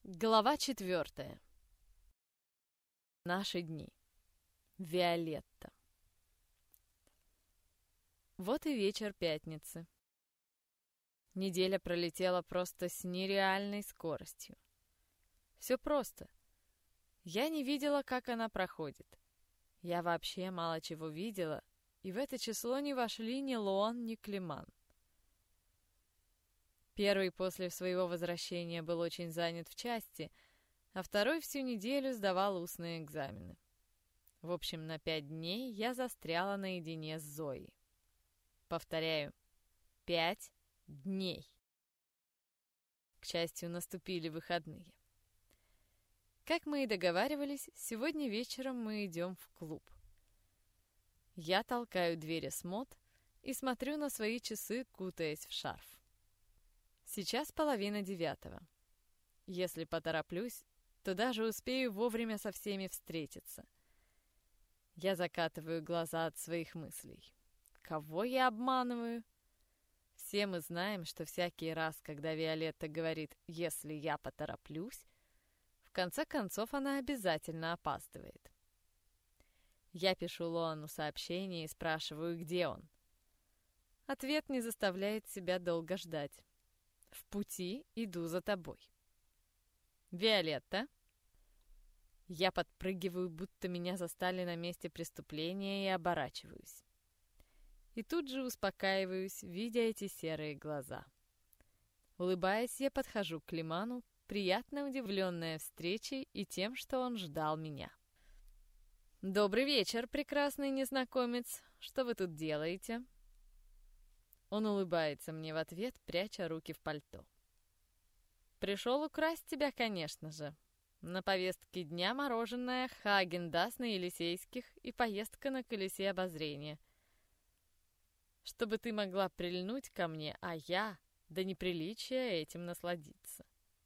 Глава 4. Наши дни. Виолетта. Вот и вечер пятницы. Неделя пролетела просто с нереальной скоростью. Все просто. Я не видела, как она проходит. Я вообще мало чего видела, и в это число не вошли ни Лоан, ни Климан. Первый после своего возвращения был очень занят в части, а второй всю неделю сдавал устные экзамены. В общем, на 5 дней я застряла наедине с Зоей. Повторяю, 5 дней. К счастью, наступили выходные. Как мы и договаривались, сегодня вечером мы идем в клуб. Я толкаю двери СМОТ и смотрю на свои часы, кутаясь в шарф. Сейчас 8:30. Если потороплюсь, то даже успею вовремя со всеми встретиться. Я закатываю глаза от своих мыслей. Кого я обманываю? Все мы знаем, что всякий раз, когда Виолетта говорит «если я потороплюсь», в конце концов она обязательно опаздывает. Я пишу Лоану сообщение и спрашиваю, где он. Ответ не заставляет себя долго ждать. В пути иду за тобой. Виолетта. Я подпрыгиваю, будто меня застали на месте преступления, и оборачиваюсь. И тут же успокаиваюсь, видя эти серые глаза. Улыбаясь, я подхожу к Климану, приятно удивленная встречей и тем, что он ждал меня. «Добрый вечер, прекрасный незнакомец. Что вы тут делаете?» Он улыбается мне в ответ, пряча руки в пальто. «Пришел украсть тебя, конечно же. На повестке дня мороженое Хааген-Дазс на Елисейских и поездка на колесе обозрения. Чтобы ты могла прильнуть ко мне, а я, до неприличия, этим насладиться.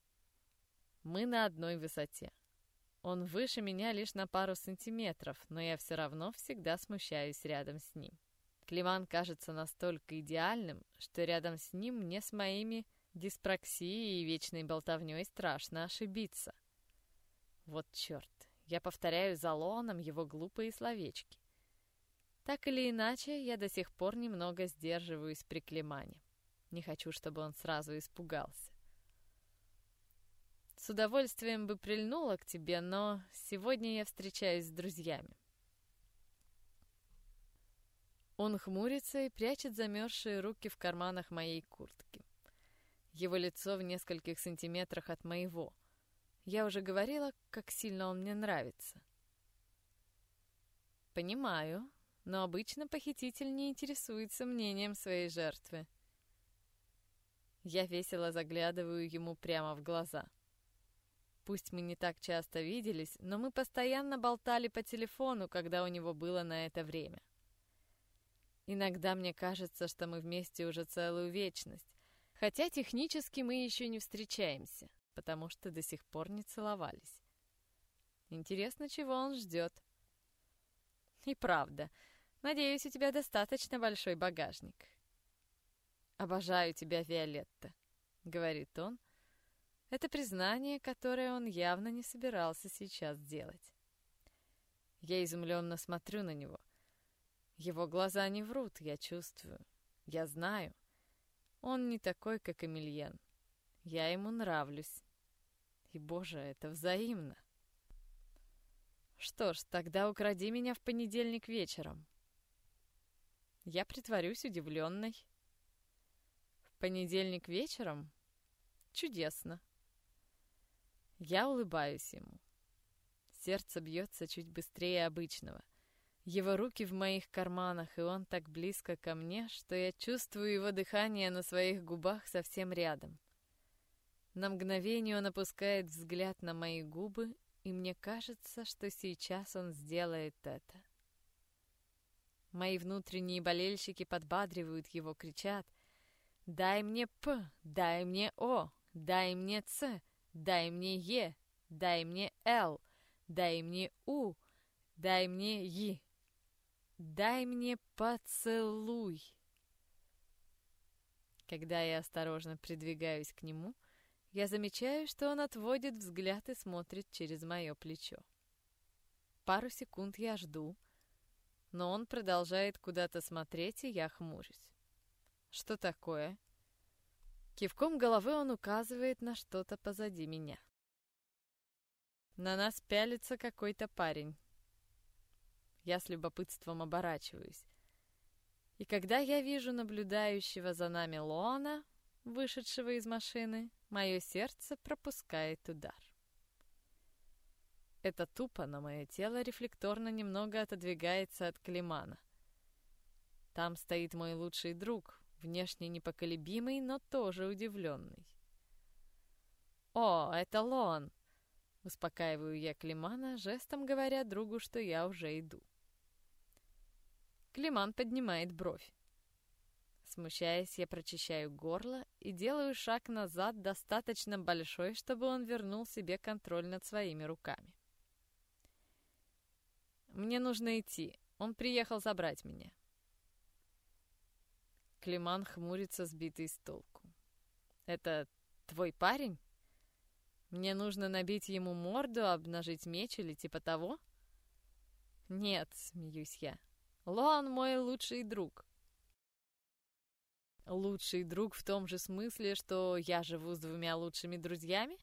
Мы на одной высоте. Он выше меня лишь на пару сантиметров, но я все равно всегда смущаюсь рядом с ним. Климан кажется настолько идеальным, что рядом с ним мне с моими диспраксией и вечной болтовней страшно ошибиться. Вот черт, я повторяю за Лоаном его глупые словечки. Так или иначе, я до сих пор немного сдерживаюсь при Климане. Не хочу, чтобы он сразу испугался. С удовольствием бы прильнула к тебе, но сегодня я встречаюсь с друзьями. Он хмурится и прячет замерзшие руки в карманах моей куртки. Его лицо в нескольких сантиметрах от моего. Я уже говорила, как сильно он мне нравится. Понимаю, но обычно похититель не интересуется мнением своей жертвы. Я весело заглядываю ему прямо в глаза. Пусть мы не так часто виделись, но мы постоянно болтали по телефону, когда у него было на это время. Иногда мне кажется, что мы вместе уже целую вечность, хотя технически мы еще не встречаемся, потому что до сих пор не целовались. Интересно, чего он ждет. И правда, надеюсь, у тебя достаточно большой багажник. «Обожаю тебя, Виолетта», — говорит он. Это признание, которое он явно не собирался сейчас делать. Я изумленно смотрю на него. Его глаза не врут, я чувствую. Я знаю. Он не такой, как Эмильен. Я ему нравлюсь. И, боже, это взаимно. Что ж, тогда укради меня в понедельник вечером. Я притворюсь удивленной. В понедельник вечером? Чудесно. Я улыбаюсь ему. Сердце бьется чуть быстрее обычного. Его руки в моих карманах, и он так близко ко мне, что я чувствую его дыхание на своих губах совсем рядом. На мгновение он опускает взгляд на мои губы, и мне кажется, что сейчас он сделает это. Мои внутренние болельщики подбадривают его, кричат: «Дай мне П, дай мне О, дай мне Ц, дай мне Е, дай мне Л, дай мне У, дай мне И». «Дай мне поцелуй!» Когда я осторожно придвигаюсь к нему, я замечаю, что он отводит взгляд и смотрит через мое плечо. Пару секунд я жду, но он продолжает куда-то смотреть, и я хмурюсь. Что такое? Кивком головы он указывает на что-то позади меня. На нас пялится какой-то парень. Я с любопытством оборачиваюсь. И когда я вижу наблюдающего за нами Лоана, вышедшего из машины, мое сердце пропускает удар. Это тупо, но мое тело рефлекторно немного отодвигается от Климана. Там стоит мой лучший друг, внешне непоколебимый, но тоже удивленный. «О, это Лоан!» — успокаиваю я Климана, жестом говоря другу, что я уже иду. Климан поднимает бровь. Смущаясь, я прочищаю горло и делаю шаг назад достаточно большой, чтобы он вернул себе контроль над своими руками. «Мне нужно идти. Он приехал забрать меня». Климан хмурится, сбитый с толку. «Это твой парень? Мне нужно набить ему морду, обнажить меч или типа того?» «Нет», — смеюсь я. «Лоан мой лучший друг». «Лучший друг в том же смысле, что я живу с двумя лучшими друзьями?»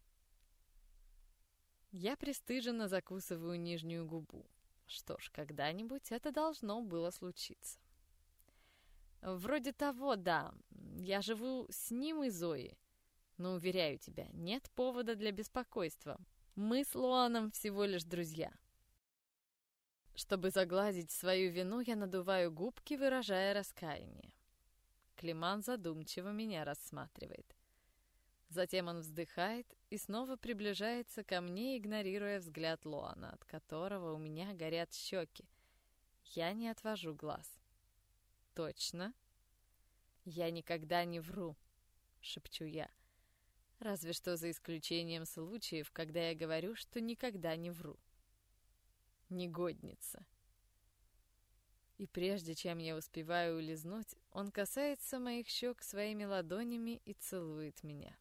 Я пристыженно закусываю нижнюю губу. Что ж, когда-нибудь это должно было случиться. «Вроде того, да. Я живу с ним и Зоей. Но, уверяю тебя, нет повода для беспокойства. Мы с Лоаном всего лишь друзья». Чтобы загладить свою вину, я надуваю губки, выражая раскаяние. Климан задумчиво меня рассматривает. Затем он вздыхает и снова приближается ко мне, игнорируя взгляд Лоана, от которого у меня горят щеки. Я не отвожу глаз. «Точно?» «Я никогда не вру», — шепчу я. Разве что за исключением случаев, когда я говорю, что никогда не вру. Негодница. И прежде чем я успеваю улизнуть, он касается моих щек своими ладонями и целует меня.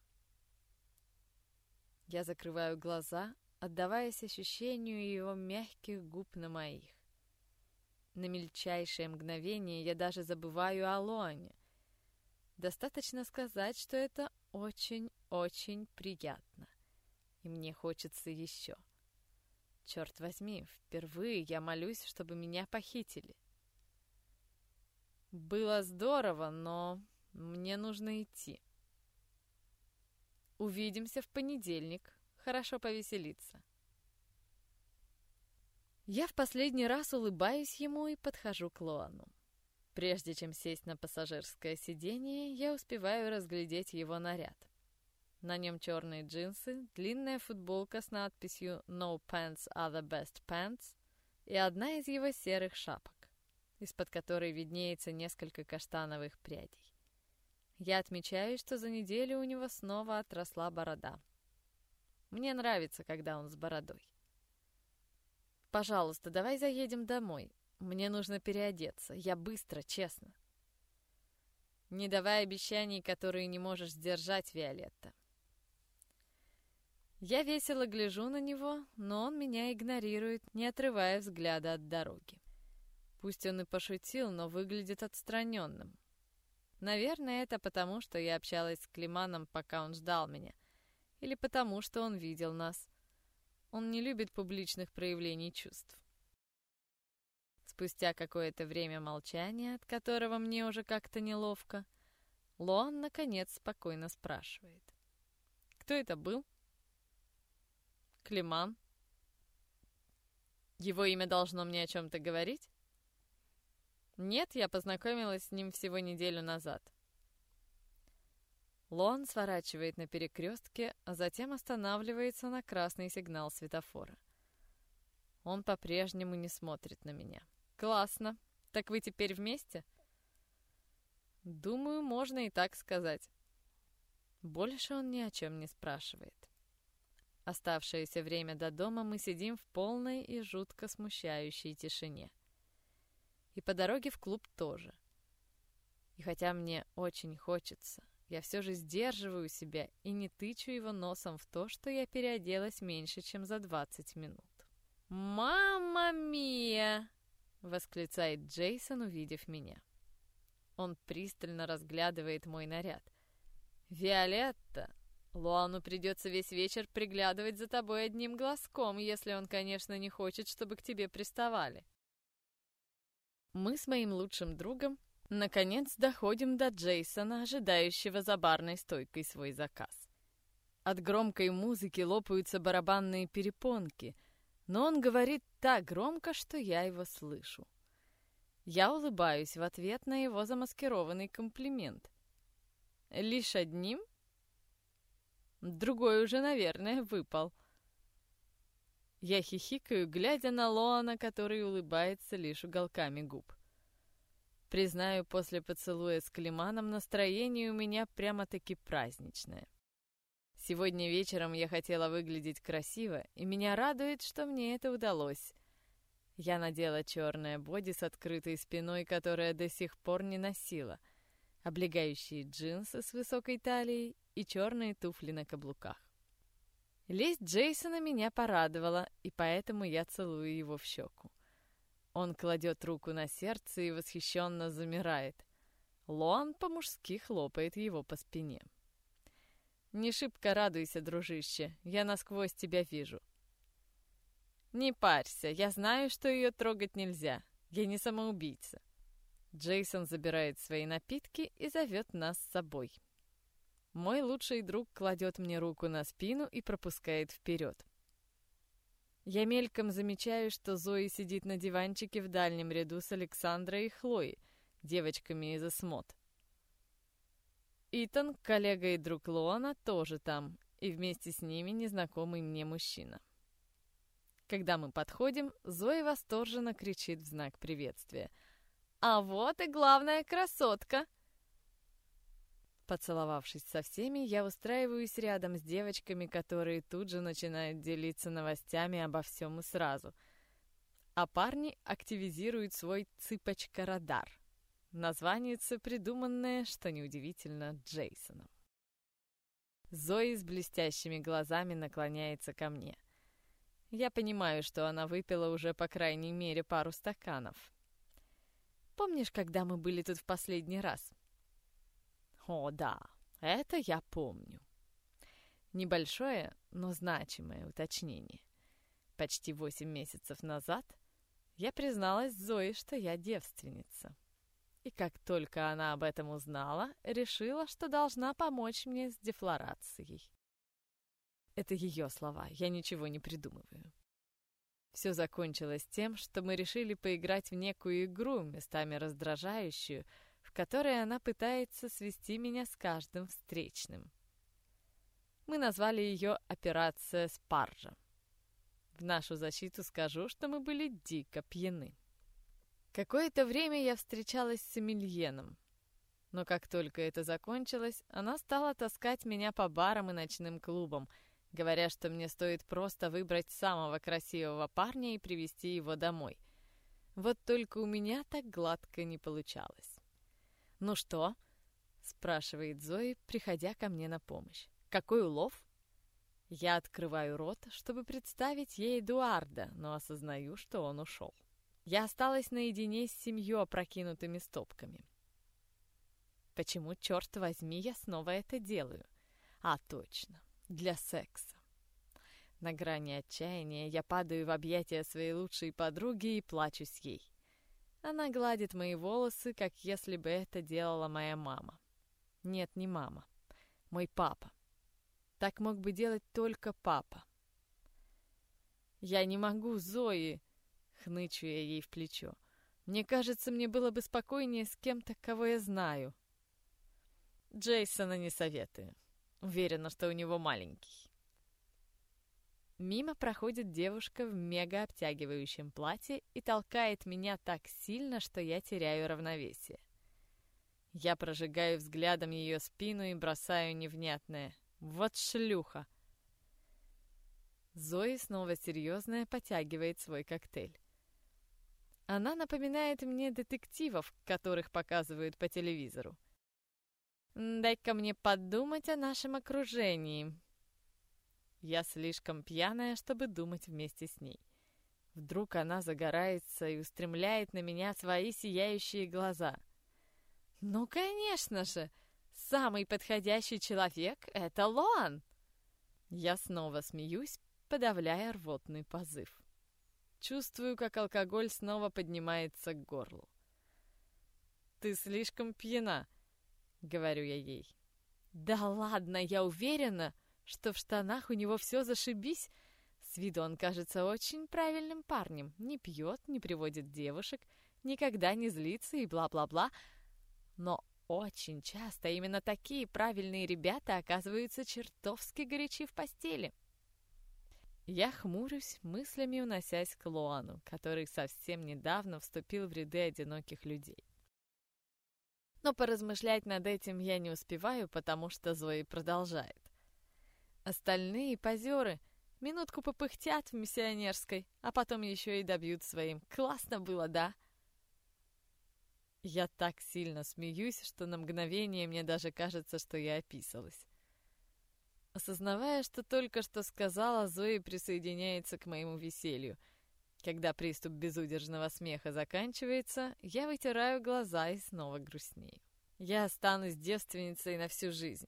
Я закрываю глаза, отдаваясь ощущению его мягких губ на моих. На мельчайшее мгновение я даже забываю о Лоане. Достаточно сказать, что это очень-очень приятно. И мне хочется еще. Черт возьми, впервые я молюсь, чтобы меня похитили. Было здорово, но мне нужно идти. Увидимся в понедельник. Хорошо повеселиться. Я в последний раз улыбаюсь ему и подхожу к Лоану. Прежде чем сесть на пассажирское сиденье, я успеваю разглядеть его наряд. На нем черные джинсы, длинная футболка с надписью «No pants are the best pants» и одна из его серых шапок, из-под которой виднеется несколько каштановых прядей. Я отмечаю, что за неделю у него снова отросла борода. Мне нравится, когда он с бородой. «Пожалуйста, давай заедем домой. Мне нужно переодеться. Я быстро, честно». «Не давай обещаний, которые не можешь сдержать, Виолетта». Я весело гляжу на него, но он меня игнорирует, не отрывая взгляда от дороги. Пусть он и пошутил, но выглядит отстраненным. Наверное, это потому, что я общалась с Климаном, пока он ждал меня. Или потому, что он видел нас. Он не любит публичных проявлений чувств. Спустя какое-то время молчания, от которого мне уже как-то неловко, Лоан, наконец, спокойно спрашивает. «Кто это был?» «Климан». «Его имя должно мне о чем-то говорить?» «Нет, я познакомилась с ним всего неделю назад». Лоан сворачивает на перекрестке, а затем останавливается на красный сигнал светофора. Он по-прежнему не смотрит на меня. «Классно. Так вы теперь вместе?» «Думаю, можно и так сказать». Больше он ни о чем не спрашивает. Оставшееся время до дома мы сидим в полной и жутко смущающей тишине. И по дороге в клуб тоже. И хотя мне очень хочется, я все же сдерживаю себя и не тычу его носом в то, что я переоделась меньше, чем за 20 минут. «Мамма мия!» — восклицает Джейсон, увидев меня. Он пристально разглядывает мой наряд. «Виолетта, Луану придется весь вечер приглядывать за тобой одним глазком, если он, конечно, не хочет, чтобы к тебе приставали». Мы с моим лучшим другом наконец доходим до Джейсона, ожидающего за барной стойкой свой заказ. От громкой музыки лопаются барабанные перепонки, но он говорит так громко, что я его слышу. Я улыбаюсь в ответ на его замаскированный комплимент. Лишь одним? Другой уже, наверное, выпал. Я хихикаю, глядя на Лоана, который улыбается лишь уголками губ. Признаю, после поцелуя с Климаном настроение у меня прямо-таки праздничное. Сегодня вечером я хотела выглядеть красиво, и меня радует, что мне это удалось. Я надела черное боди с открытой спиной, которое до сих пор не носила, облегающие джинсы с высокой талией и черные туфли на каблуках. Лесть Джейсона меня порадовала, и поэтому я целую его в щеку. Он кладет руку на сердце и восхищенно замирает. Лоан по-мужски хлопает его по спине. «Не шибко радуйся, дружище, я насквозь тебя вижу». «Не парься, я знаю, что ее трогать нельзя. Я не самоубийца». Джейсон забирает свои напитки и зовет нас с собой. Мой лучший друг кладет мне руку на спину и пропускает вперед. Я мельком замечаю, что Зои сидит на диванчике в дальнем ряду с Александрой и Хлоей, девочками из ЭСМОД. Итан, коллега и друг Лоана, тоже там, и вместе с ними незнакомый мне мужчина. Когда мы подходим, Зои восторженно кричит в знак приветствия. «А вот и главная красотка!» Поцеловавшись со всеми, я устраиваюсь рядом с девочками, которые тут же начинают делиться новостями обо всем и сразу. А парни активизируют свой «цыпочка-радар». Названице, придуманное, что неудивительно, Джейсоном. Зои с блестящими глазами наклоняется ко мне. Я понимаю, что она выпила уже по крайней мере пару стаканов. «Помнишь, когда мы были тут в последний раз?» «О, да, это я помню». Небольшое, но значимое уточнение. Почти 8 месяцев назад я призналась Зое, что я девственница. И как только она об этом узнала, решила, что должна помочь мне с дефлорацией. Это ее слова, я ничего не придумываю. Все закончилось тем, что мы решили поиграть в некую игру, местами раздражающую, в которой она пытается свести меня с каждым встречным. Мы назвали ее «Операция Спаржа». В нашу защиту скажу, что мы были дико пьяны. Какое-то время я встречалась с Эмильеном, но как только это закончилось, она стала таскать меня по барам и ночным клубам, говоря, что мне стоит просто выбрать самого красивого парня и привести его домой. Вот только у меня так гладко не получалось. «Ну что?» — спрашивает Зои, приходя ко мне на помощь. «Какой улов?» Я открываю рот, чтобы представить ей Эдуарда, но осознаю, что он ушел. Я осталась наедине с 7 опрокинутыми стопками. Почему, черт возьми, я снова это делаю? А, точно, для секса. На грани отчаяния я падаю в объятия своей лучшей подруги и плачусь ей. Она гладит мои волосы, как если бы это делала моя мама. Нет, не мама. Мой папа. Так мог бы делать только папа. «Я не могу, Зои!» — хнычу я ей в плечо. «Мне кажется, мне было бы спокойнее с кем-то, кого я знаю». Джейсона не советую. Уверена, что у него маленький. Мимо проходит девушка в мега-обтягивающем платье и толкает меня так сильно, что я теряю равновесие. Я прожигаю взглядом ее спину и бросаю невнятное: «Вот шлюха!» Зои, снова серьезная, потягивает свой коктейль. Она напоминает мне детективов, которых показывают по телевизору. Дай-ка мне подумать о нашем окружении. Я слишком пьяная, чтобы думать вместе с ней. Вдруг она загорается и устремляет на меня свои сияющие глаза. Ну, конечно же, самый подходящий человек — это Лоан. Я снова смеюсь, подавляя рвотный позыв. Чувствую, как алкоголь снова поднимается к горлу. «Ты слишком пьяна», — говорю я ей. «Да ладно, я уверена, что в штанах у него все зашибись. С виду он кажется очень правильным парнем. Не пьет, не приводит девушек, никогда не злится и бла-бла-бла. Но очень часто именно такие правильные ребята оказываются чертовски горячи в постели». Я хмурюсь, мыслями уносясь к Лоану, который совсем недавно вступил в ряды одиноких людей. Но поразмышлять над этим я не успеваю, потому что Зои продолжает. Остальные позеры минутку попыхтят в миссионерской, а потом еще и добьют своим. Классно было, да? Я так сильно смеюсь, что на мгновение мне даже кажется, что я описалась. Осознавая, что только что сказала, Зои присоединяется к моему веселью. Когда приступ безудержного смеха заканчивается, я вытираю глаза и снова грустнею. Я останусь девственницей на всю жизнь.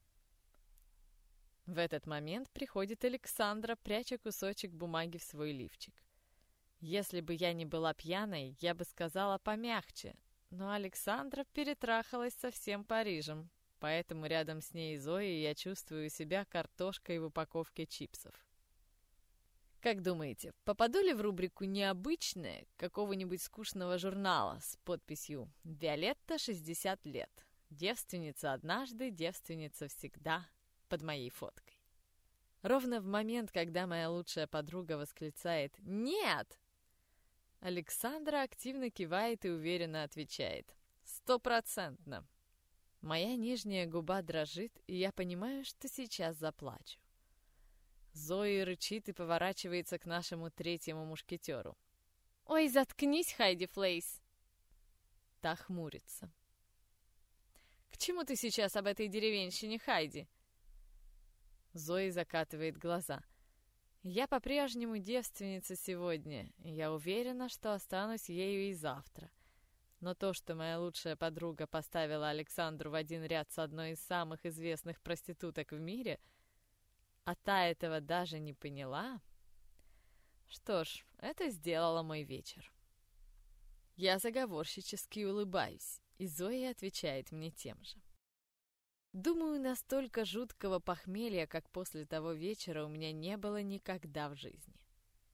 В этот момент приходит Александра, пряча кусочек бумаги в свой лифчик. Если бы я не была пьяной, я бы сказала помягче, но Александра перетрахалась со всем Парижем, поэтому рядом с ней Зои я чувствую себя картошкой в упаковке чипсов. Как думаете, попаду ли в рубрику «Необычное» какого-нибудь скучного журнала с подписью «Виолетта, 60 лет. Девственница однажды, девственница всегда» под моей фоткой? Ровно в момент, когда моя лучшая подруга восклицает «Нет!», Александра активно кивает и уверенно отвечает «100%». Моя нижняя губа дрожит, и я понимаю, что сейчас заплачу. Зои рычит и поворачивается к нашему третьему мушкетеру. «Ой, заткнись, Хайди Флейс!» Та хмурится. «К чему ты сейчас об этой деревенщине, Хайди?» Зои закатывает глаза. «Я по-прежнему девственница сегодня, и я уверена, что останусь ею и завтра. Но то, что моя лучшая подруга поставила Александру в один ряд с одной из самых известных проституток в мире, а та этого даже не поняла, что ж, это сделало мой вечер». Я заговорщически улыбаюсь, и Зоя отвечает мне тем же. Думаю, настолько жуткого похмелья, как после того вечера, у меня не было никогда в жизни.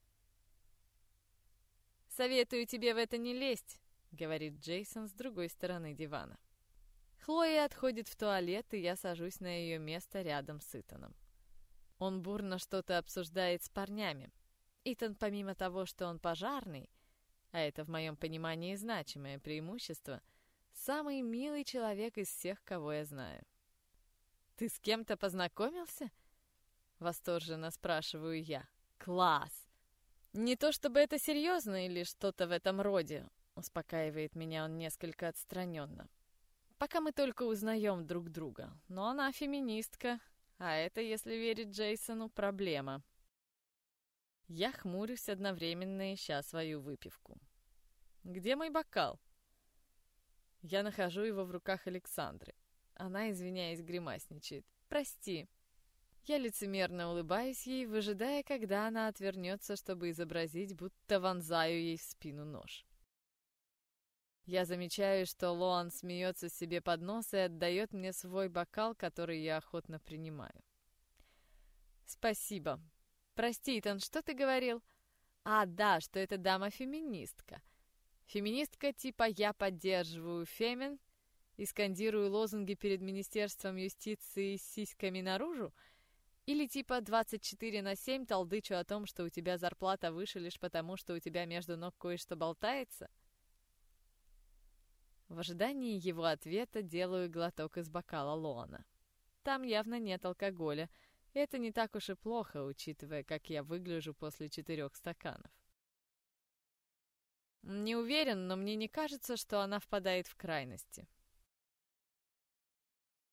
«Советую тебе в это не лезть», — говорит Джейсон с другой стороны дивана. Хлоя отходит в туалет, и я сажусь на ее место рядом с Итаном. Он бурно что-то обсуждает с парнями. Итан, помимо того, что он пожарный, а это в моем понимании значимое преимущество, самый милый человек из всех, кого я знаю. «Ты с кем-то познакомился?» — восторженно спрашиваю я. «Класс! Не то чтобы это серьезно или что-то в этом роде», — успокаивает меня он несколько отстраненно. «Пока мы только узнаем друг друга, но она феминистка, а это, если верить Джейсону, проблема». Я хмурюсь, одновременно ища свою выпивку. «Где мой бокал?» Я нахожу его в руках Александры. Она, извиняясь, гримасничает. «Прости». Я лицемерно улыбаюсь ей, выжидая, когда она отвернется, чтобы изобразить, будто вонзаю ей в спину нож. Я замечаю, что Лоан смеется себе под нос и отдает мне свой бокал, который я охотно принимаю. «Спасибо. Прости, Итан, что ты говорил?» «А, да, что это дама-феминистка. Феминистка типа «я поддерживаю фемин» и скандирую лозунги перед Министерством юстиции с сиськами наружу? Или типа 24/7 толдычу о том, что у тебя зарплата выше лишь потому, что у тебя между ног кое-что болтается?» В ожидании его ответа делаю глоток из бокала Лоана. Там явно нет алкоголя. Это не так уж и плохо, учитывая, как я выгляжу после 4 стаканов. Не уверен, но мне не кажется, что она впадает в крайности.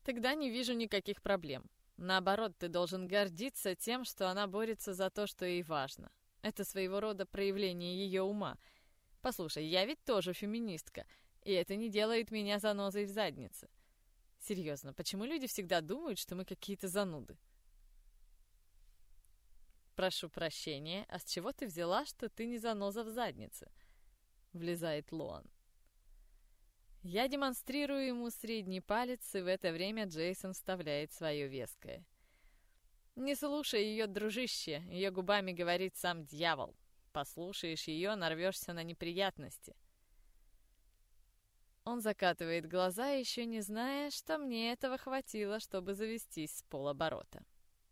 Тогда не вижу никаких проблем. Наоборот, ты должен гордиться тем, что она борется за то, что ей важно. Это своего рода проявление ее ума. Послушай, я ведь тоже феминистка, и это не делает меня занозой в заднице. Серьезно, почему люди всегда думают, что мы какие-то зануды? Прошу прощения, а с чего ты взяла, что ты не заноза в заднице? Влезает Лоан. Я демонстрирую ему средний палец, и в это время Джейсон вставляет свое веское. Не слушай ее, дружище, ее губами говорит сам дьявол. Послушаешь ее, нарвешься на неприятности. Он закатывает глаза, еще не зная, что мне этого хватило, чтобы завестись с полоборота.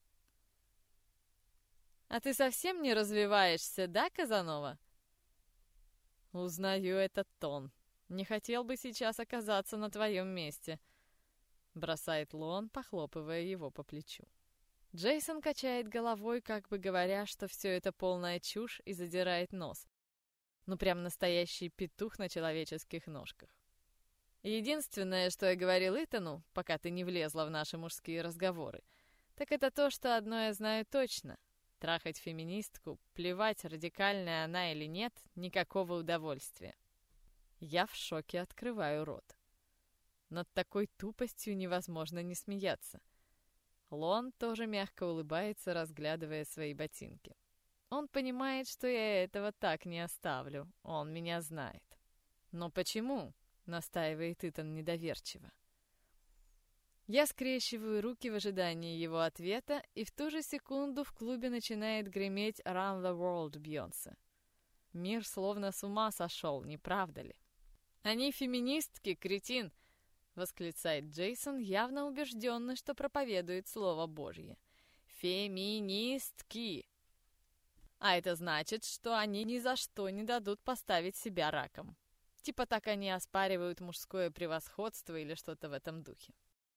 «А ты совсем не развиваешься, да, Казанова?» «Узнаю этот тон. Не хотел бы сейчас оказаться на твоем месте», — бросает Лоан, похлопывая его по плечу. Джейсон качает головой, как бы говоря, что все это полная чушь, и задирает нос. Ну, прям настоящий петух на человеческих ножках. Единственное, что я говорил Итану, пока ты не влезла в наши мужские разговоры, так это то, что одно я знаю точно. Трахать феминистку, плевать, радикальная она или нет, никакого удовольствия. Я в шоке открываю рот. Над такой тупостью невозможно не смеяться. Лоан тоже мягко улыбается, разглядывая свои ботинки. Он понимает, что я этого так не оставлю. Он меня знает. «Но почему?» — настаивает Итан недоверчиво. Я скрещиваю руки в ожидании его ответа, и в ту же секунду в клубе начинает греметь «Around the World» Бейонсе. Мир словно с ума сошел, не правда ли? «Они феминистки, кретин!» — восклицает Джейсон, явно убежденный, что проповедует Слово Божье. «Феминистки!» А это значит, что они ни за что не дадут поставить себя раком. Типа так они оспаривают мужское превосходство или что-то в этом духе.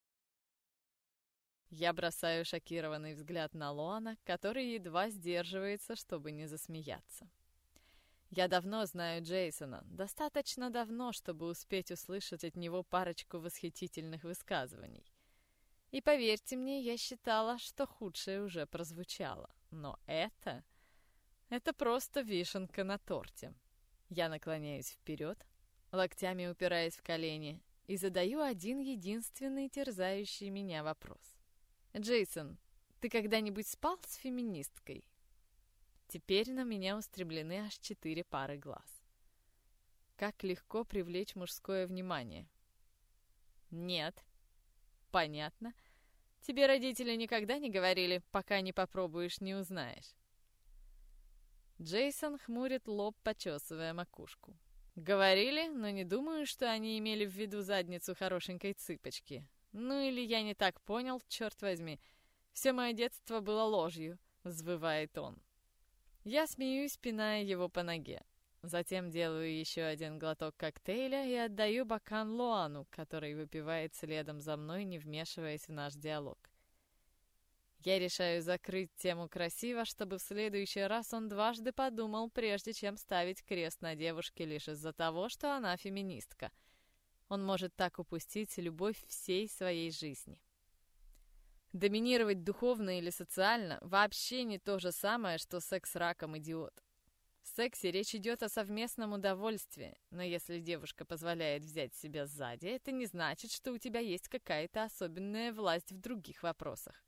Я бросаю шокированный взгляд на Лоана, который едва сдерживается, чтобы не засмеяться. Я давно знаю Джейсона, достаточно давно, чтобы успеть услышать от него парочку восхитительных высказываний. И поверьте мне, я считала, что худшее уже прозвучало. Но это просто вишенка на торте. Я наклоняюсь вперед, локтями упираясь в колени, и задаю один единственный терзающий меня вопрос. «Джейсон, ты когда-нибудь спал с феминисткой?» Теперь на меня устремлены аж 4 пары глаз. Как легко привлечь мужское внимание. «Нет». «Понятно. Тебе родители никогда не говорили, пока не попробуешь, не узнаешь?» Джейсон хмурит лоб, почесывая макушку. «Говорили, но не думаю, что они имели в виду задницу хорошенькой цыпочки. Ну или я не так понял, черт возьми. Все мое детство было ложью», — взвывает он. Я смеюсь, пиная его по ноге. Затем делаю еще один глоток коктейля и отдаю бокал Лоану, который выпивает следом за мной, не вмешиваясь в наш диалог. Я решаю закрыть тему красиво, чтобы в следующий раз он дважды подумал, прежде чем ставить крест на девушке лишь из-за того, что она феминистка. Он может так упустить любовь всей своей жизни. Доминировать духовно или социально вообще не то же самое, что секс раком, идиот. В сексе речь идет о совместном удовольствии, но если девушка позволяет взять себя сзади, это не значит, что у тебя есть какая-то особенная власть в других вопросах.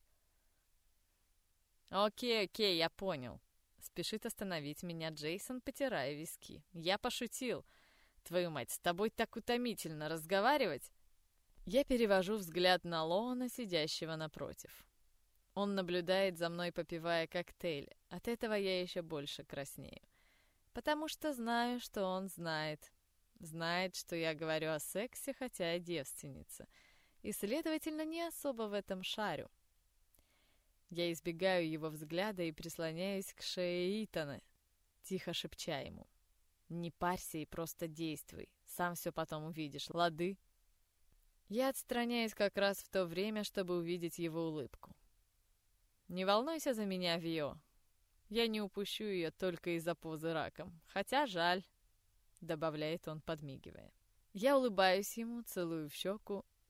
«Окей, я понял», — спешит остановить меня Джейсон, потирая виски. «Я пошутил. Твою мать, с тобой так утомительно разговаривать!» Я перевожу взгляд на Лоана, сидящего напротив. Он наблюдает за мной, попивая коктейль. От этого я еще больше краснею. Потому что знаю, что он знает. Знает, что я говорю о сексе, хотя я девственница. И, следовательно, не особо в этом шарю. Я избегаю его взгляда и прислоняюсь к шее Итана, тихо шепча ему. «Не парься и просто действуй. Сам все потом увидишь, лады?» Я отстраняюсь как раз в то время, чтобы увидеть его улыбку. «Не волнуйся за меня, Вио. Я не упущу ее только из-за позы раком. Хотя жаль», — добавляет он, подмигивая. Я улыбаюсь ему, целую в щеку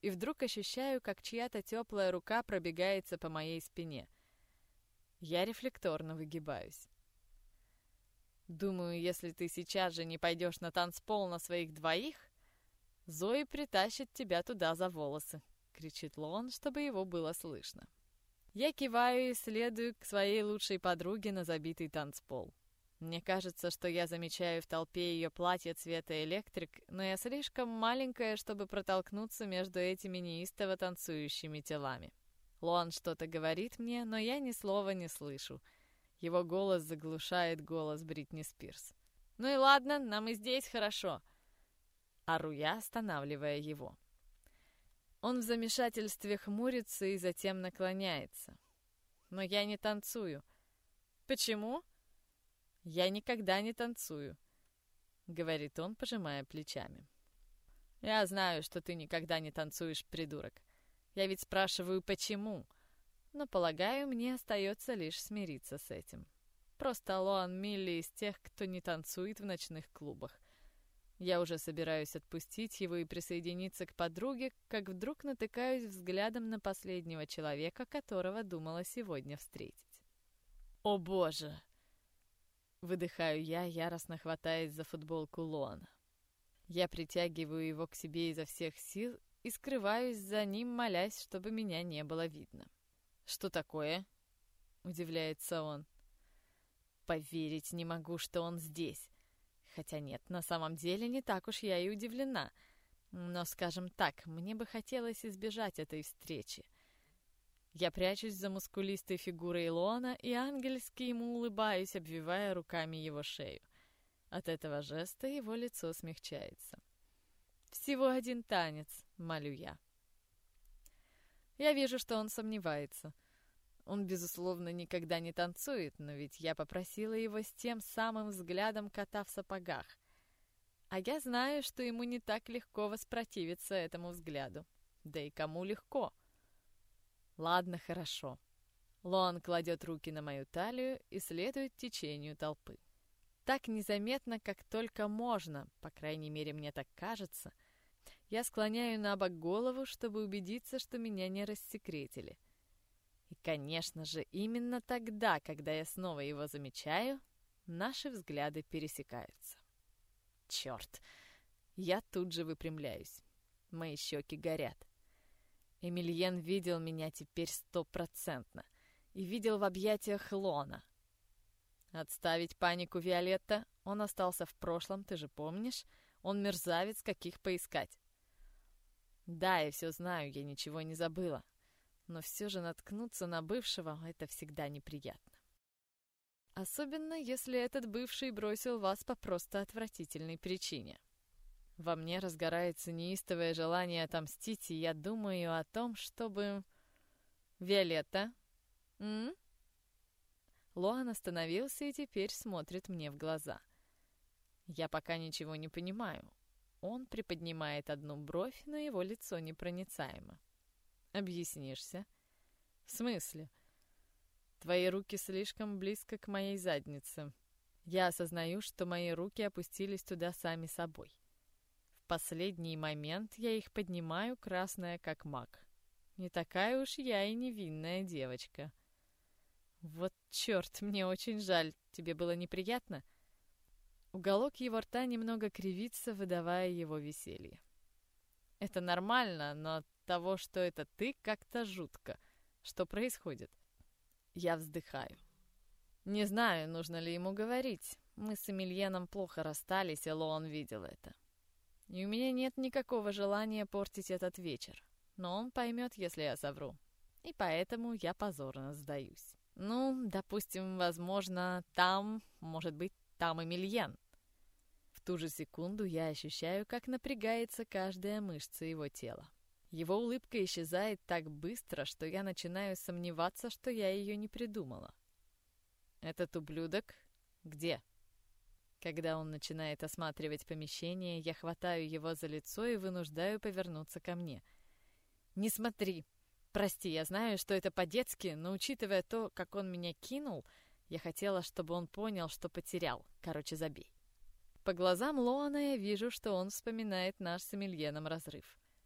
и вдруг ощущаю, как чья-то теплая рука пробегается по моей спине. Я рефлекторно выгибаюсь. «Думаю, если ты сейчас же не пойдешь на танцпол на своих двоих, Зои притащит тебя туда за волосы», — кричит Лоан, чтобы его было слышно. Я киваю и следую к своей лучшей подруге на забитый танцпол. Мне кажется, что я замечаю в толпе ее платье цвета электрик, но я слишком маленькая, чтобы протолкнуться между этими неистово танцующими телами. Лоан что-то говорит мне, но я ни слова не слышу. Его голос заглушает голос Бритни Спирс. «Ну и ладно, нам и здесь хорошо», — ору я, останавливая его. Он в замешательстве хмурится и затем наклоняется. «Но я не танцую». «Почему?» «Я никогда не танцую», — говорит он, пожимая плечами. «Я знаю, что ты никогда не танцуешь, придурок. Я ведь спрашиваю, почему?» Но, полагаю, мне остается лишь смириться с этим. Просто Лоан Милли из тех, кто не танцует в ночных клубах. Я уже собираюсь отпустить его и присоединиться к подруге, как вдруг натыкаюсь взглядом на последнего человека, которого думала сегодня встретить. «О боже!» — выдыхаю я, яростно хватаясь за футболку Лоана. Я притягиваю его к себе изо всех сил и скрываюсь за ним, молясь, чтобы меня не было видно. «Что такое?» — удивляется он. «Поверить не могу, что он здесь. Хотя нет, на самом деле не так уж я и удивлена. Но, скажем так, мне бы хотелось избежать этой встречи. Я прячусь за мускулистой фигурой Лоана и ангельски ему улыбаюсь, обвивая руками его шею. От этого жеста его лицо смягчается. «Всего один танец», — молю я. Я вижу, что он сомневается. Он, безусловно, никогда не танцует, но ведь я попросила его с тем самым взглядом кота в сапогах. А я знаю, что ему не так легко воспротивиться этому взгляду. Да и кому легко? Ладно, хорошо. Лоан кладет руки на мою талию и следует течению толпы. Так незаметно, как только можно, по крайней мере, мне так кажется. Я склоняю на бок голову, чтобы убедиться, что меня не рассекретили. И, конечно же, именно тогда, когда я снова его замечаю, наши взгляды пересекаются. Черт! Я тут же выпрямляюсь. Мои щеки горят. Эмильен видел меня теперь 100% и видел в объятиях Лоана. Отставить панику, Виолетта. Он остался в прошлом, ты же помнишь? Он мерзавец, каких поискать. Да, я все знаю, я ничего не забыла. Но все же наткнуться на бывшего — это всегда неприятно. Особенно, если этот бывший бросил вас по просто отвратительной причине. Во мне разгорается неистовое желание отомстить, и я думаю о том, чтобы... «Виолетта?» Лоан остановился и теперь смотрит мне в глаза. Я пока ничего не понимаю. Он приподнимает одну бровь, но его лицо непроницаемо. «Объяснишься?» «В смысле?» «Твои руки слишком близко к моей заднице. Я осознаю, что мои руки опустились туда сами собой. В последний момент я их поднимаю, красная как мак. Не такая уж я и невинная девочка». «Вот черт, мне очень жаль. Тебе было неприятно?» Уголок его рта немного кривится, выдавая его веселье. «Это нормально, но от того, что это ты, как-то жутко. Что происходит?» Я вздыхаю. Не знаю, нужно ли ему говорить. Мы с Эмильеном плохо расстались, и Лоан видел это. И у меня нет никакого желания портить этот вечер. Но он поймет, если я совру. И поэтому я позорно сдаюсь. Ну, допустим, возможно, может быть, там Эмильен. В ту же секунду я ощущаю, как напрягается каждая мышца его тела. Его улыбка исчезает так быстро, что я начинаю сомневаться, что я ее не придумала. «Этот ублюдок? Где?» Когда он начинает осматривать помещение, я хватаю его за лицо и вынуждаю повернуться ко мне. «Не смотри! Прости, я знаю, что это по-детски, но учитывая то, как он меня кинул, я хотела, чтобы он понял, что потерял. Короче, забей». По глазам Лоана я вижу, что он вспоминает наш с Эмильеном разрыв.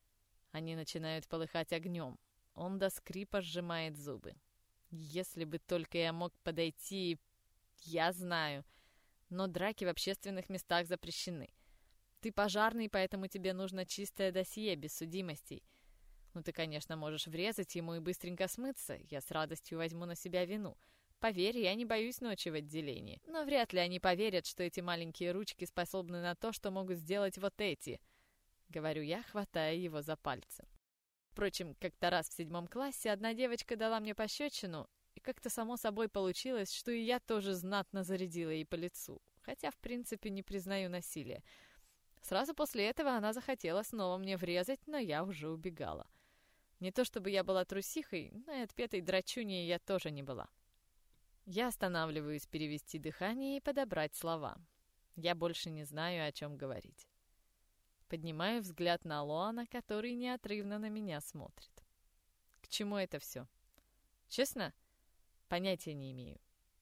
Они начинают полыхать огнем. Он до скрипа сжимает зубы. Если бы только я мог подойти... Я знаю, но драки в общественных местах запрещены. Ты пожарный, поэтому тебе нужно чистое досье, без судимостей. Ну, ты, конечно, можешь врезать ему и быстренько смыться. Я с радостью возьму на себя вину. Поверь, я не боюсь ночи в отделении. Но вряд ли они поверят, что эти маленькие ручки способны на то, что могут сделать вот эти. Говорю я, хватая его за пальцы. Впрочем, как-то раз в 7 классе одна девочка дала мне пощечину, и как-то само собой получилось, что и я тоже знатно зарядила ей по лицу. Хотя, в принципе, не признаю насилия. Сразу после этого она захотела снова мне врезать, но я уже убегала. Не то чтобы я была трусихой, но и отпетой драчуньей я тоже не была. Я останавливаюсь перевести дыхание и подобрать слова. Я больше не знаю, о чем говорить. Поднимаю взгляд на Лоана, который неотрывно на меня смотрит. К чему это все? Честно? Понятия не имею.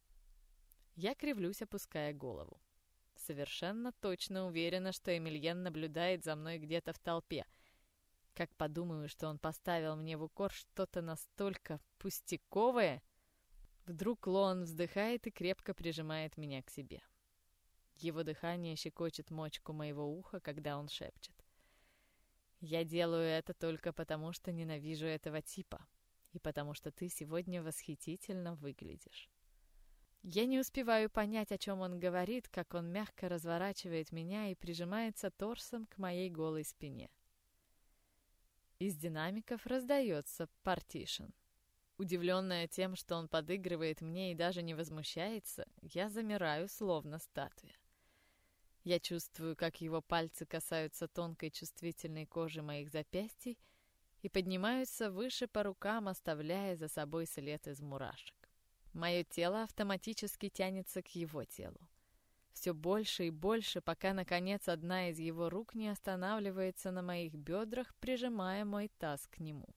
Я кривлюсь, опуская голову. Совершенно точно уверена, что Эмильен наблюдает за мной где-то в толпе. Как подумаю, что он поставил мне в укор что-то настолько пустяковое... Вдруг Лоан вздыхает и крепко прижимает меня к себе. Его дыхание щекочет мочку моего уха, когда он шепчет. «Я делаю это только потому, что ненавижу этого типа, и потому что ты сегодня восхитительно выглядишь». Я не успеваю понять, о чем он говорит, как он мягко разворачивает меня и прижимается торсом к моей голой спине. Из динамиков раздается «Partition». Удивленная тем, что он подыгрывает мне и даже не возмущается, я замираю, словно статуя. Я чувствую, как его пальцы касаются тонкой чувствительной кожи моих запястий и поднимаются выше по рукам, оставляя за собой след из мурашек. Мое тело автоматически тянется к его телу. Все больше и больше, пока, наконец, одна из его рук не останавливается на моих бедрах, прижимая мой таз к нему.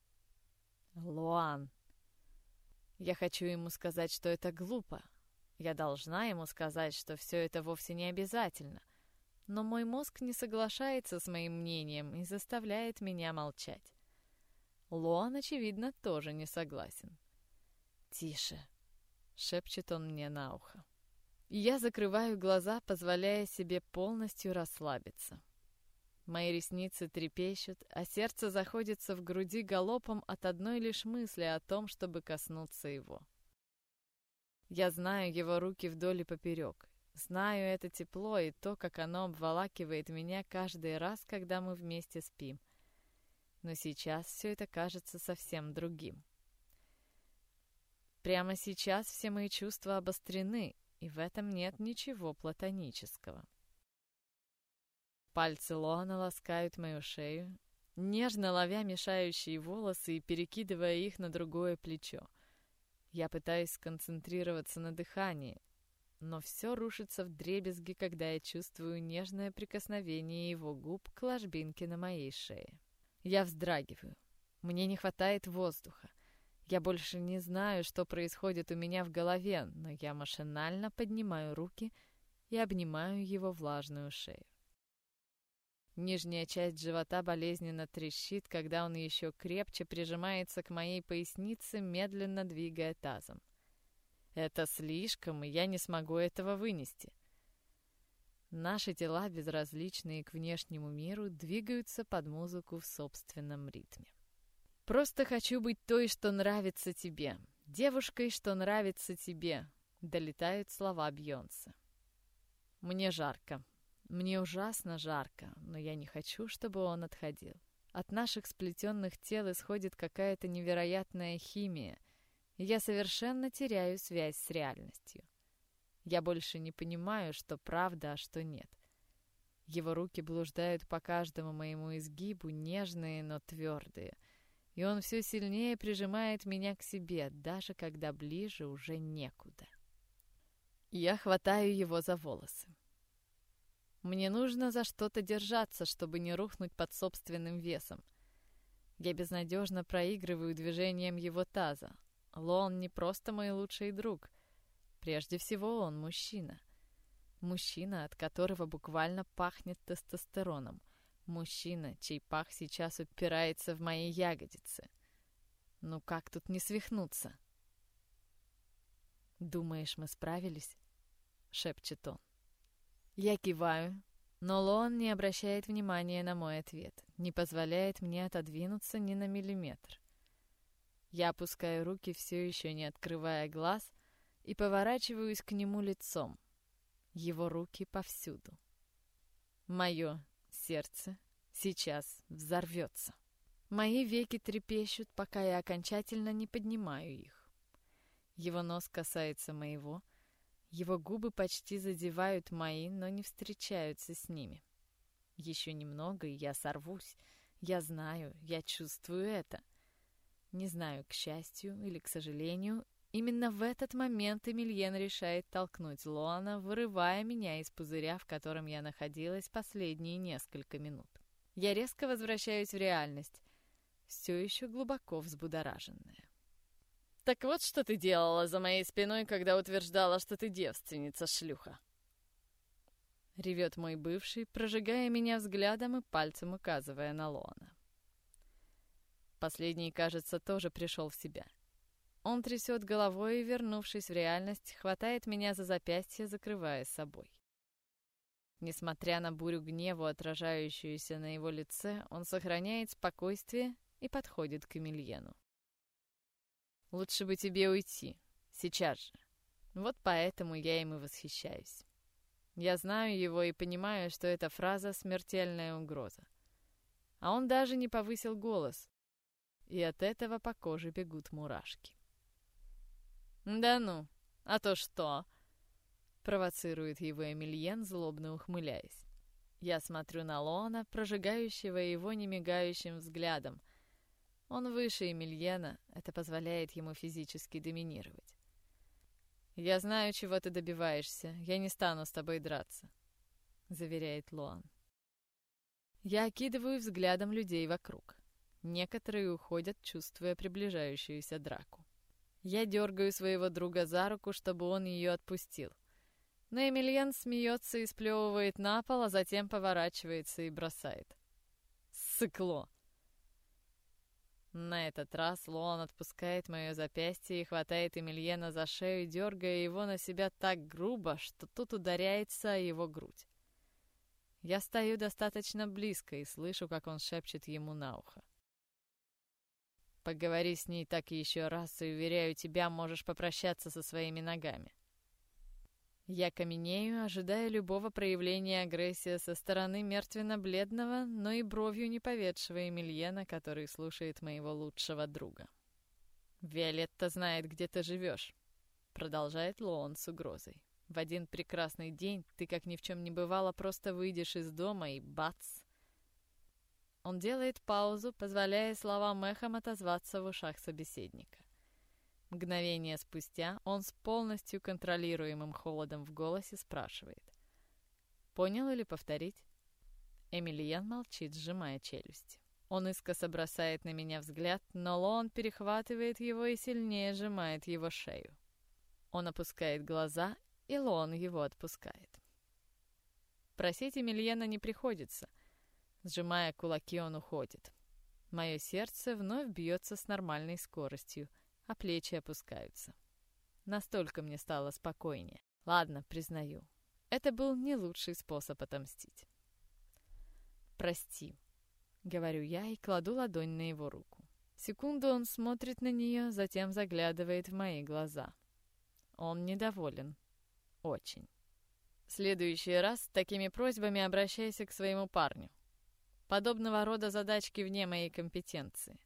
Лоан. Я хочу ему сказать, что это глупо. Я должна ему сказать, что все это вовсе не обязательно. Но мой мозг не соглашается с моим мнением и заставляет меня молчать. Лоан, очевидно, тоже не согласен. «Тише», — шепчет он мне на ухо. И я закрываю глаза, позволяя себе полностью расслабиться. Мои ресницы трепещут, а сердце заходится в груди галопом от одной лишь мысли о том, чтобы коснуться его. Я знаю его руки вдоль и поперек. Знаю это тепло и то, как оно обволакивает меня каждый раз, когда мы вместе спим. Но сейчас все это кажется совсем другим. Прямо сейчас все мои чувства обострены, и в этом нет ничего платонического. Пальцы Лоана ласкают мою шею, нежно ловя мешающие волосы и перекидывая их на другое плечо. Я пытаюсь сконцентрироваться на дыхании, но все рушится вдребезги, когда я чувствую нежное прикосновение его губ к ложбинке на моей шее. Я вздрагиваю. Мне не хватает воздуха. Я больше не знаю, что происходит у меня в голове, но я машинально поднимаю руки и обнимаю его влажную шею. Нижняя часть живота болезненно трещит, когда он еще крепче прижимается к моей пояснице, медленно двигая тазом. Это слишком, и я не смогу этого вынести. Наши тела, безразличные к внешнему миру, двигаются под музыку в собственном ритме. «Просто хочу быть той, что нравится тебе, девушкой, что нравится тебе», — долетают слова Бейонсе. Мне жарко. Мне ужасно жарко, но я не хочу, чтобы он отходил. От наших сплетенных тел исходит какая-то невероятная химия, и я совершенно теряю связь с реальностью. Я больше не понимаю, что правда, а что нет. Его руки блуждают по каждому моему изгибу, нежные, но твердые, и он все сильнее прижимает меня к себе, даже когда ближе уже некуда. Я хватаю его за волосы. Мне нужно за что-то держаться, чтобы не рухнуть под собственным весом. Я безнадежно проигрываю движением его таза. Лоан не просто мой лучший друг. Прежде всего, он мужчина. Мужчина, от которого буквально пахнет тестостероном. Мужчина, чей пах сейчас упирается в мои ягодицы. Ну как тут не свихнуться? «Думаешь, мы справились?» — шепчет он. Я киваю, но Лоан не обращает внимания на мой ответ, не позволяет мне отодвинуться ни на миллиметр. Я опускаю руки, все еще не открывая глаз, и поворачиваюсь к нему лицом. Его руки повсюду. Мое сердце сейчас взорвется. Мои веки трепещут, пока я окончательно не поднимаю их. Его нос касается моего, его губы почти задевают мои, но не встречаются с ними. Еще немного, и я сорвусь. Я знаю, я чувствую это. Не знаю, к счастью или к сожалению, именно в этот момент Эмильен решает толкнуть Лоана, вырывая меня из пузыря, в котором я находилась последние несколько минут. Я резко возвращаюсь в реальность, все еще глубоко взбудораженная. «Так вот, что ты делала за моей спиной, когда утверждала, что ты девственница, шлюха!» Ревет мой бывший, прожигая меня взглядом и пальцем указывая на Лоана. Последний, кажется, тоже пришел в себя. Он трясет головой и, вернувшись в реальность, хватает меня за запястье, закрывая собой. Несмотря на бурю гнева, отражающуюся на его лице, он сохраняет спокойствие и подходит к Эмильену. «Лучше бы тебе уйти. Сейчас же». Вот поэтому я им и восхищаюсь. Я знаю его и понимаю, что эта фраза — смертельная угроза. А он даже не повысил голос, и от этого по коже бегут мурашки. «Да ну, а то что?» — провоцирует его Эмильен, злобно ухмыляясь. Я смотрю на Лоана, прожигающего его немигающим взглядом. Он выше Эмильена, это позволяет ему физически доминировать. «Я знаю, чего ты добиваешься, я не стану с тобой драться», — заверяет Лоан. Я окидываю взглядом людей вокруг. Некоторые уходят, чувствуя приближающуюся драку. Я дергаю своего друга за руку, чтобы он ее отпустил. Но Эмильен смеется и сплевывает на пол, а затем поворачивается и бросает. «Сыкло!» На этот раз Лоан отпускает мое запястье и хватает Эмильена за шею, дергая его на себя так грубо, что тот ударяется о его грудь. Я стою достаточно близко и слышу, как он шепчет ему на ухо. «Поговори с ней так еще раз, и, уверяю тебя, можешь попрощаться со своими ногами». Я каменею, ожидая любого проявления агрессии со стороны мертвенно-бледного, но и бровью не поведшего Эмильена, который слушает моего лучшего друга. «Виолетта знает, где ты живешь», — продолжает Лоан с угрозой. «В один прекрасный день ты, как ни в чем не бывало, просто выйдешь из дома и бац!» Он делает паузу, позволяя словам эхом отозваться в ушах собеседника. Мгновение спустя он с полностью контролируемым холодом в голосе спрашивает. «Понял или повторить?» Эмильен молчит, сжимая челюсти. Он искоса бросает на меня взгляд, но Лоан перехватывает его и сильнее сжимает его шею. Он опускает глаза, и Лоан его отпускает. Просить Эмильена не приходится. Сжимая кулаки, он уходит. Мое сердце вновь бьется с нормальной скоростью, а плечи опускаются. Настолько мне стало спокойнее. Ладно, признаю, это был не лучший способ отомстить. «Прости», — говорю я и кладу ладонь на его руку. Секунду он смотрит на нее, затем заглядывает в мои глаза. Он недоволен. Очень. «В следующий раз с такими просьбами обращайся к своему парню. Подобного рода задачки вне моей компетенции».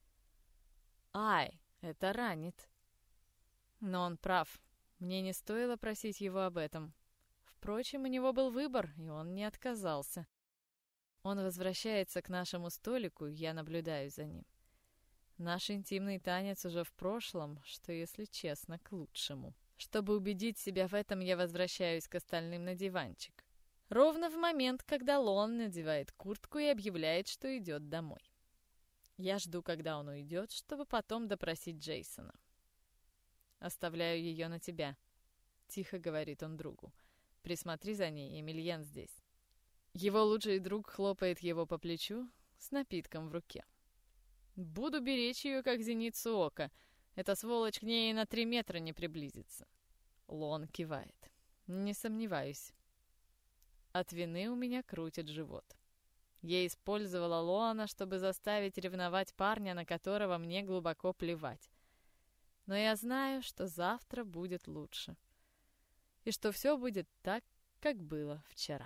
«Ай!» Это ранит. Но он прав. Мне не стоило просить его об этом. Впрочем, у него был выбор, и он не отказался. Он возвращается к нашему столику, и я наблюдаю за ним. Наш интимный танец уже в прошлом, что, если честно, к лучшему. Чтобы убедить себя в этом, я возвращаюсь к остальным на диванчик. Ровно в момент, когда Лоан надевает куртку и объявляет, что идет домой. Я жду, когда он уйдет, чтобы потом допросить Джейсона. «Оставляю ее на тебя», — тихо говорит он другу. «Присмотри за ней, Эмильен здесь». Его лучший друг хлопает его по плечу с напитком в руке. «Буду беречь ее, как зеницу ока. Эта сволочь к ней и на 3 метра не приблизится». Лоан кивает. «Не сомневаюсь». От вины у меня крутит живот. Я использовала Лоана, чтобы заставить ревновать парня, на которого мне глубоко плевать. Но я знаю, что завтра будет лучше. И что все будет так, как было вчера.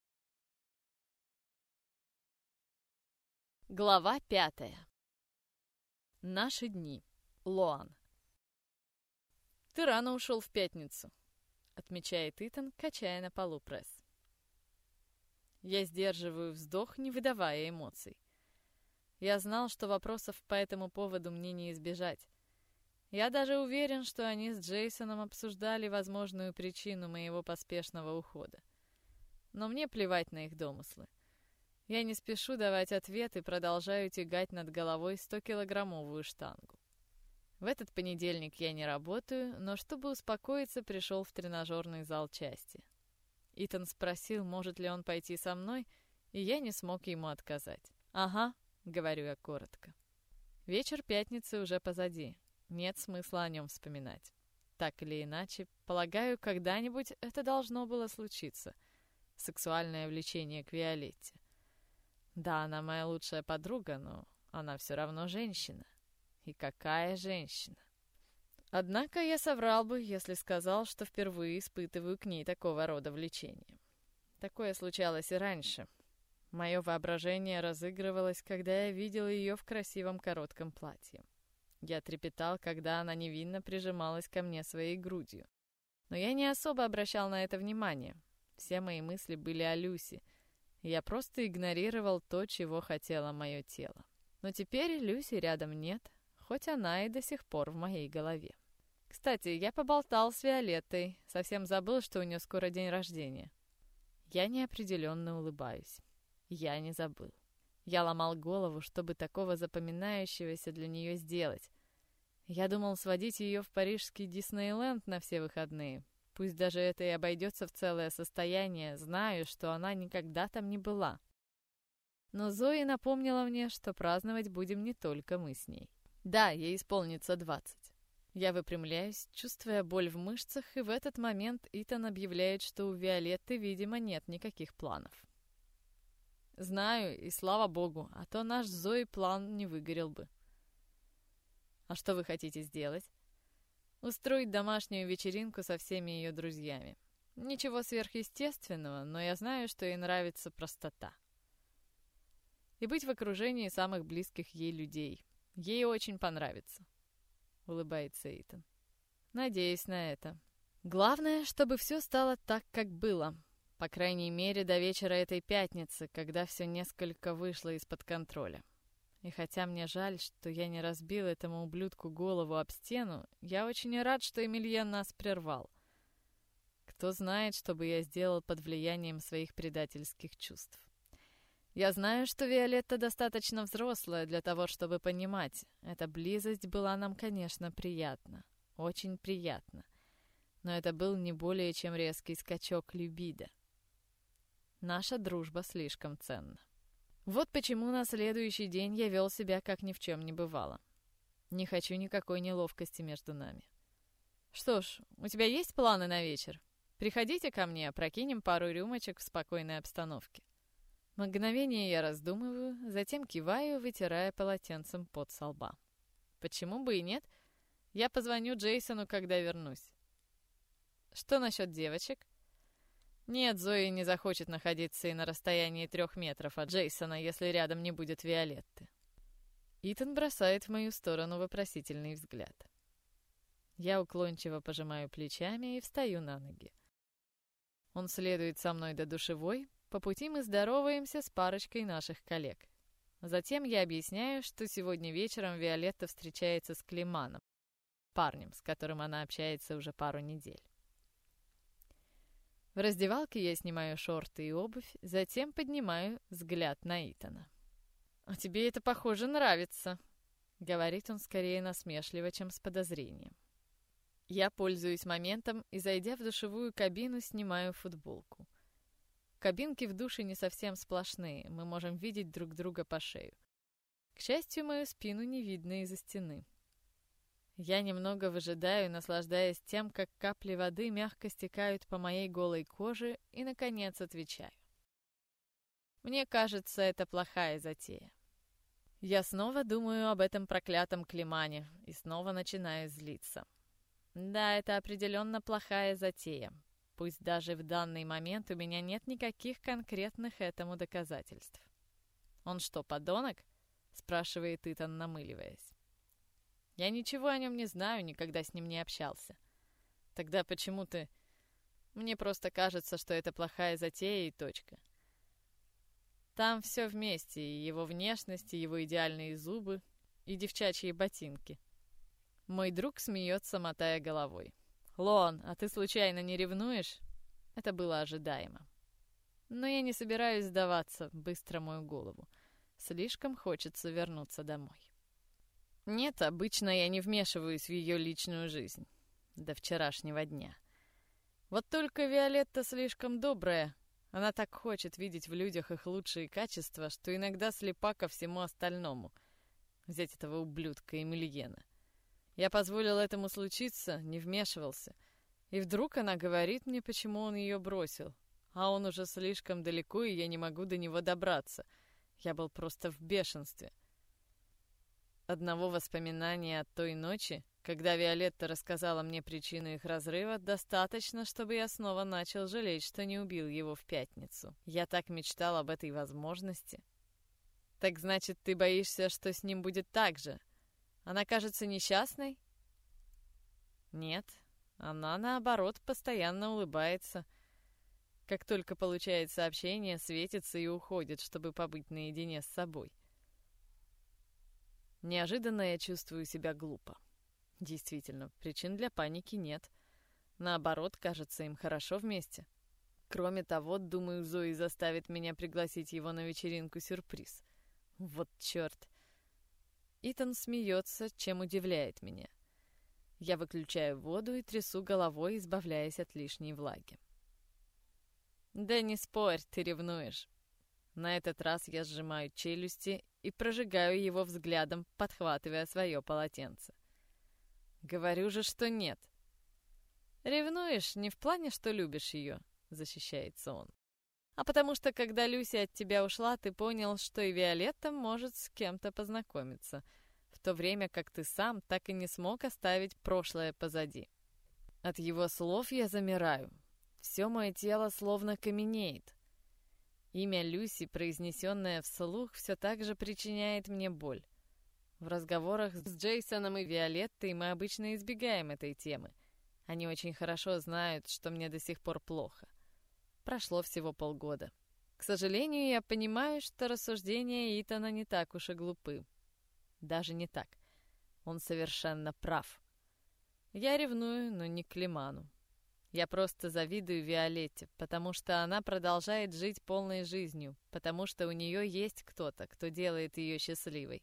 Глава 5. Наши дни. Лоан. «Ты рано ушел в пятницу», — отмечает Итан, качая на полу пресс. Я сдерживаю вздох, не выдавая эмоций. Я знал, что вопросов по этому поводу мне не избежать. Я даже уверен, что они с Джейсоном обсуждали возможную причину моего поспешного ухода. Но мне плевать на их домыслы. Я не спешу давать ответ и продолжаю тягать над головой 100-килограммовую штангу. В этот понедельник я не работаю, но чтобы успокоиться, пришел в тренажерный зал части. Итан спросил, может ли он пойти со мной, и я не смог ему отказать. «Ага», — говорю я коротко. Вечер пятницы уже позади. Нет смысла о нем вспоминать. Так или иначе, полагаю, когда-нибудь это должно было случиться. Сексуальное влечение к Виолетте. Да, она моя лучшая подруга, но она все равно женщина. И какая женщина! Однако я соврал бы, если сказал, что впервые испытываю к ней такого рода влечение. Такое случалось и раньше. Мое воображение разыгрывалось, когда я видел ее в красивом коротком платье. Я трепетал, когда она невинно прижималась ко мне своей грудью. Но я не особо обращал на это внимание. Все мои мысли были о Люси. Я просто игнорировал то, чего хотело мое тело. Но теперь Люси рядом нет, хоть она и до сих пор в моей голове. Кстати, я поболтал с Виолеттой, совсем забыл, что у нее скоро день рождения. Я неопределенно улыбаюсь. Я не забыл. Я ломал голову, чтобы такого запоминающегося для нее сделать. Я думал сводить ее в парижский Диснейленд на все выходные. Пусть даже это и обойдется в целое состояние, знаю, что она никогда там не была. Но Зои напомнила мне, что праздновать будем не только мы с ней. Да, ей исполнится 20. Я выпрямляюсь, чувствуя боль в мышцах, и в этот момент Итан объявляет, что у Виолетты, видимо, нет никаких планов. Знаю, и слава богу, а то наш с Зоей план не выгорел бы. А что вы хотите сделать? Устроить домашнюю вечеринку со всеми ее друзьями. Ничего сверхъестественного, но я знаю, что ей нравится простота. И быть в окружении самых близких ей людей. Ей очень понравится. Улыбается Итан. Надеюсь на это. Главное, чтобы все стало так, как было. По крайней мере, до вечера этой пятницы, когда все несколько вышло из-под контроля. И хотя мне жаль, что я не разбил этому ублюдку голову об стену, я очень рад, что Эмильен нас прервал. Кто знает, что бы я сделал под влиянием своих предательских чувств. Я знаю, что Виолетта достаточно взрослая для того, чтобы понимать. Эта близость была нам, конечно, приятна. Очень приятна. Но это был не более чем резкий скачок либидо. Наша дружба слишком ценна. Вот почему на следующий день я вел себя, как ни в чем не бывало. Не хочу никакой неловкости между нами. Что ж, у тебя есть планы на вечер? Приходите ко мне, прокинем пару рюмочек в спокойной обстановке. Мгновение я раздумываю, затем киваю, вытирая полотенцем пот со лба. Почему бы и нет? Я позвоню Джейсону, когда вернусь. Что насчет девочек? Нет, Зои не захочет находиться и на расстоянии 3 метров от Джейсона, если рядом не будет Виолетты. Итан бросает в мою сторону вопросительный взгляд. Я уклончиво пожимаю плечами и встаю на ноги. Он следует со мной до душевой. По пути мы здороваемся с парочкой наших коллег. Затем я объясняю, что сегодня вечером Виолетта встречается с Климаном, парнем, с которым она общается уже пару недель. В раздевалке я снимаю шорты и обувь, затем поднимаю взгляд на Итана. «А тебе это, похоже, нравится», — говорит он скорее насмешливо, чем с подозрением. Я пользуюсь моментом и, зайдя в душевую кабину, снимаю футболку. кабинки в душе не совсем сплошные, мы можем видеть друг друга по шею. К счастью, мою спину не видно из-за стены. Я немного выжидаю, наслаждаясь тем, как капли воды мягко стекают по моей голой коже, и, наконец, отвечаю. Мне кажется, это плохая затея. Я снова думаю об этом проклятом Климане и снова начинаю злиться. Да, это определенно плохая затея. Пусть даже в данный момент у меня нет никаких конкретных этому доказательств. «Он что, подонок?» — спрашивает Итан, намыливаясь. «Я ничего о нем не знаю, никогда с ним не общался». «Тогда почему ты...» «Мне просто кажется, что это плохая затея и точка». Там все вместе, и его внешность, и его идеальные зубы, и девчачьи ботинки. Мой друг смеется, мотая головой. «Лон, а ты случайно не ревнуешь?» Это было ожидаемо. Но я не собираюсь сдаваться, быстро мою голову. Слишком хочется вернуться домой. Нет, обычно я не вмешиваюсь в ее личную жизнь. До вчерашнего дня. Вот только Виолетта слишком добрая. Она так хочет видеть в людях их лучшие качества, что иногда слепа ко всему остальному. Взять этого ублюдка Эмильена. Я позволил этому случиться, не вмешивался. И вдруг она говорит мне, почему он ее бросил. А он уже слишком далеко, и я не могу до него добраться. Я был просто в бешенстве. Одного воспоминания от той ночи, когда Виолетта рассказала мне причину их разрыва, достаточно, чтобы я снова начал жалеть, что не убил его в пятницу. Я так мечтал об этой возможности. Так значит, ты боишься, что с ним будет так же? Она кажется несчастной? Нет, она, наоборот, постоянно улыбается. Как только получает сообщение, светится и уходит, чтобы побыть наедине с собой. Неожиданно я чувствую себя глупо. Действительно, причин для паники нет. Наоборот, кажется, им хорошо вместе. Кроме того, думаю, Зои заставит меня пригласить его на вечеринку-сюрприз. Вот черт. Итан смеется, чем удивляет меня. Я выключаю воду и трясу головой, избавляясь от лишней влаги. Да не спорь, ты ревнуешь. На этот раз я сжимаю челюсти и прожигаю его взглядом, подхватывая свое полотенце. Говорю же, что нет. Ревнуешь не в плане, что любишь ее, защищается он. А потому что, когда Люся от тебя ушла, ты понял, что и Виолетта может с кем-то познакомиться, в то время как ты сам так и не смог оставить прошлое позади. От его слов я замираю. Все мое тело словно каменеет. Имя Люси, произнесенное вслух, все так же причиняет мне боль. В разговорах с Джейсоном и Виолеттой мы обычно избегаем этой темы. Они очень хорошо знают, что мне до сих пор плохо. Прошло всего полгода. К сожалению, я понимаю, что рассуждения Итана не так уж и глупы. Даже не так. Он совершенно прав. Я ревную, но не к Климану. Я просто завидую Виолетте, потому что она продолжает жить полной жизнью, потому что у нее есть кто-то, кто делает ее счастливой.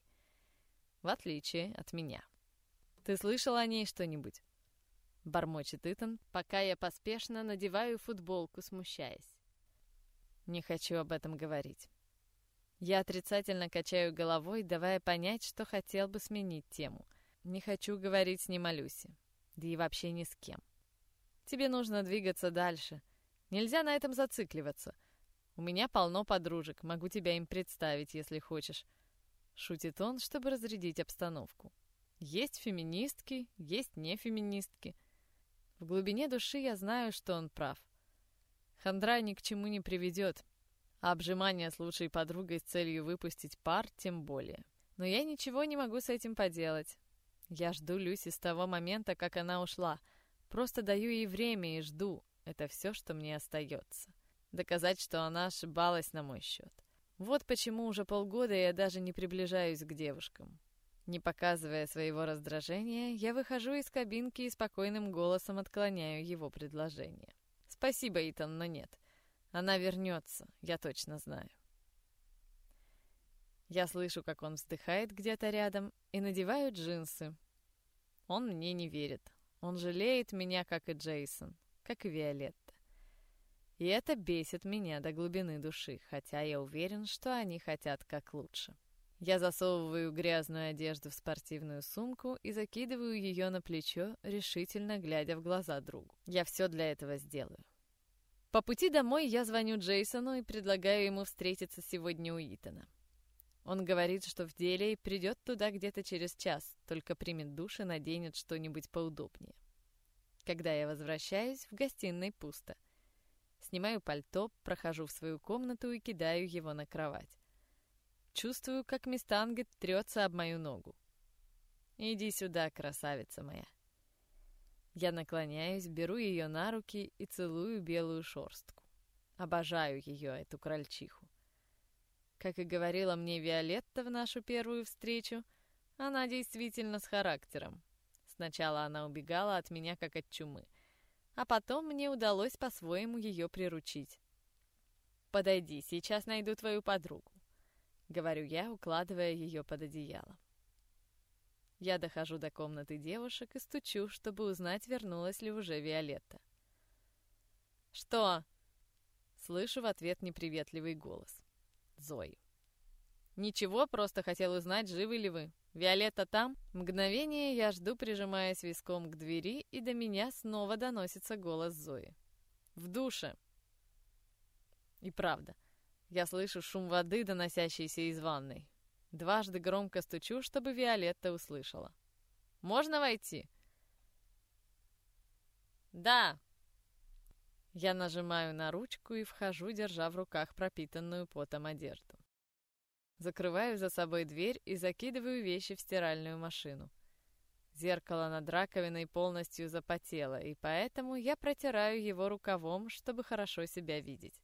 В отличие от меня. Ты слышал о ней что-нибудь? Бормочет Итан, пока я поспешно надеваю футболку, смущаясь. Не хочу об этом говорить. Я отрицательно качаю головой, давая понять, что хотел бы сменить тему. Не хочу говорить с ним о Люсе. Да и вообще ни с кем. Тебе нужно двигаться дальше. Нельзя на этом зацикливаться. У меня полно подружек, могу тебя им представить, если хочешь. Шутит он, чтобы разрядить обстановку. Есть феминистки, есть нефеминистки. В глубине души я знаю, что он прав. Хандра ни к чему не приведет, а обжимание с лучшей подругой с целью выпустить пар тем более. Но я ничего не могу с этим поделать. Я жду Люси с того момента, как она ушла. Просто даю ей время и жду. Это все, что мне остается. Доказать, что она ошибалась на мой счет. Вот почему уже полгода я даже не приближаюсь к девушкам. Не показывая своего раздражения, я выхожу из кабинки и спокойным голосом отклоняю его предложение. Спасибо, Итан, но нет. Она вернется, я точно знаю. Я слышу, как он вздыхает где-то рядом, и надеваю джинсы. Он мне не верит. Он жалеет меня, как и Джейсон, как и Виолетта. И это бесит меня до глубины души, хотя я уверен, что они хотят как лучше. Я засовываю грязную одежду в спортивную сумку и закидываю ее на плечо, решительно глядя в глаза другу. Я все для этого сделаю. По пути домой я звоню Джейсону и предлагаю ему встретиться сегодня у Итана. Он говорит, что в деле и придет туда где-то через час, только примет душ и наденет что-нибудь поудобнее. Когда я возвращаюсь, в гостиной пусто. Снимаю пальто, прохожу в свою комнату и кидаю его на кровать. Чувствую, как Мистангет трется об мою ногу. «Иди сюда, красавица моя». Я наклоняюсь, беру ее на руки и целую белую шорстку. Обожаю ее, эту крольчиху. Как и говорила мне Виолетта в нашу первую встречу, она действительно с характером. Сначала она убегала от меня как от чумы, а потом мне удалось по-своему ее приручить. «Подойди, сейчас найду твою подругу», — говорю я, укладывая ее под одеяло. Я дохожу до комнаты девушек и стучу, чтобы узнать, вернулась ли уже Виолетта. «Что?» — слышу в ответ неприветливый голос. Зои. «Ничего, просто хотел узнать, живы ли вы. Виолетта там?» Мгновение я жду, прижимаясь виском к двери, и до меня снова доносится голос Зои. «В душе». И правда, я слышу шум воды, доносящийся из ванной. Дважды громко стучу, чтобы Виолетта услышала. «Можно войти?» «Да!» Я нажимаю на ручку и вхожу, держа в руках пропитанную потом одежду. Закрываю за собой дверь и закидываю вещи в стиральную машину. Зеркало над раковиной полностью запотело, и поэтому я протираю его рукавом, чтобы хорошо себя видеть.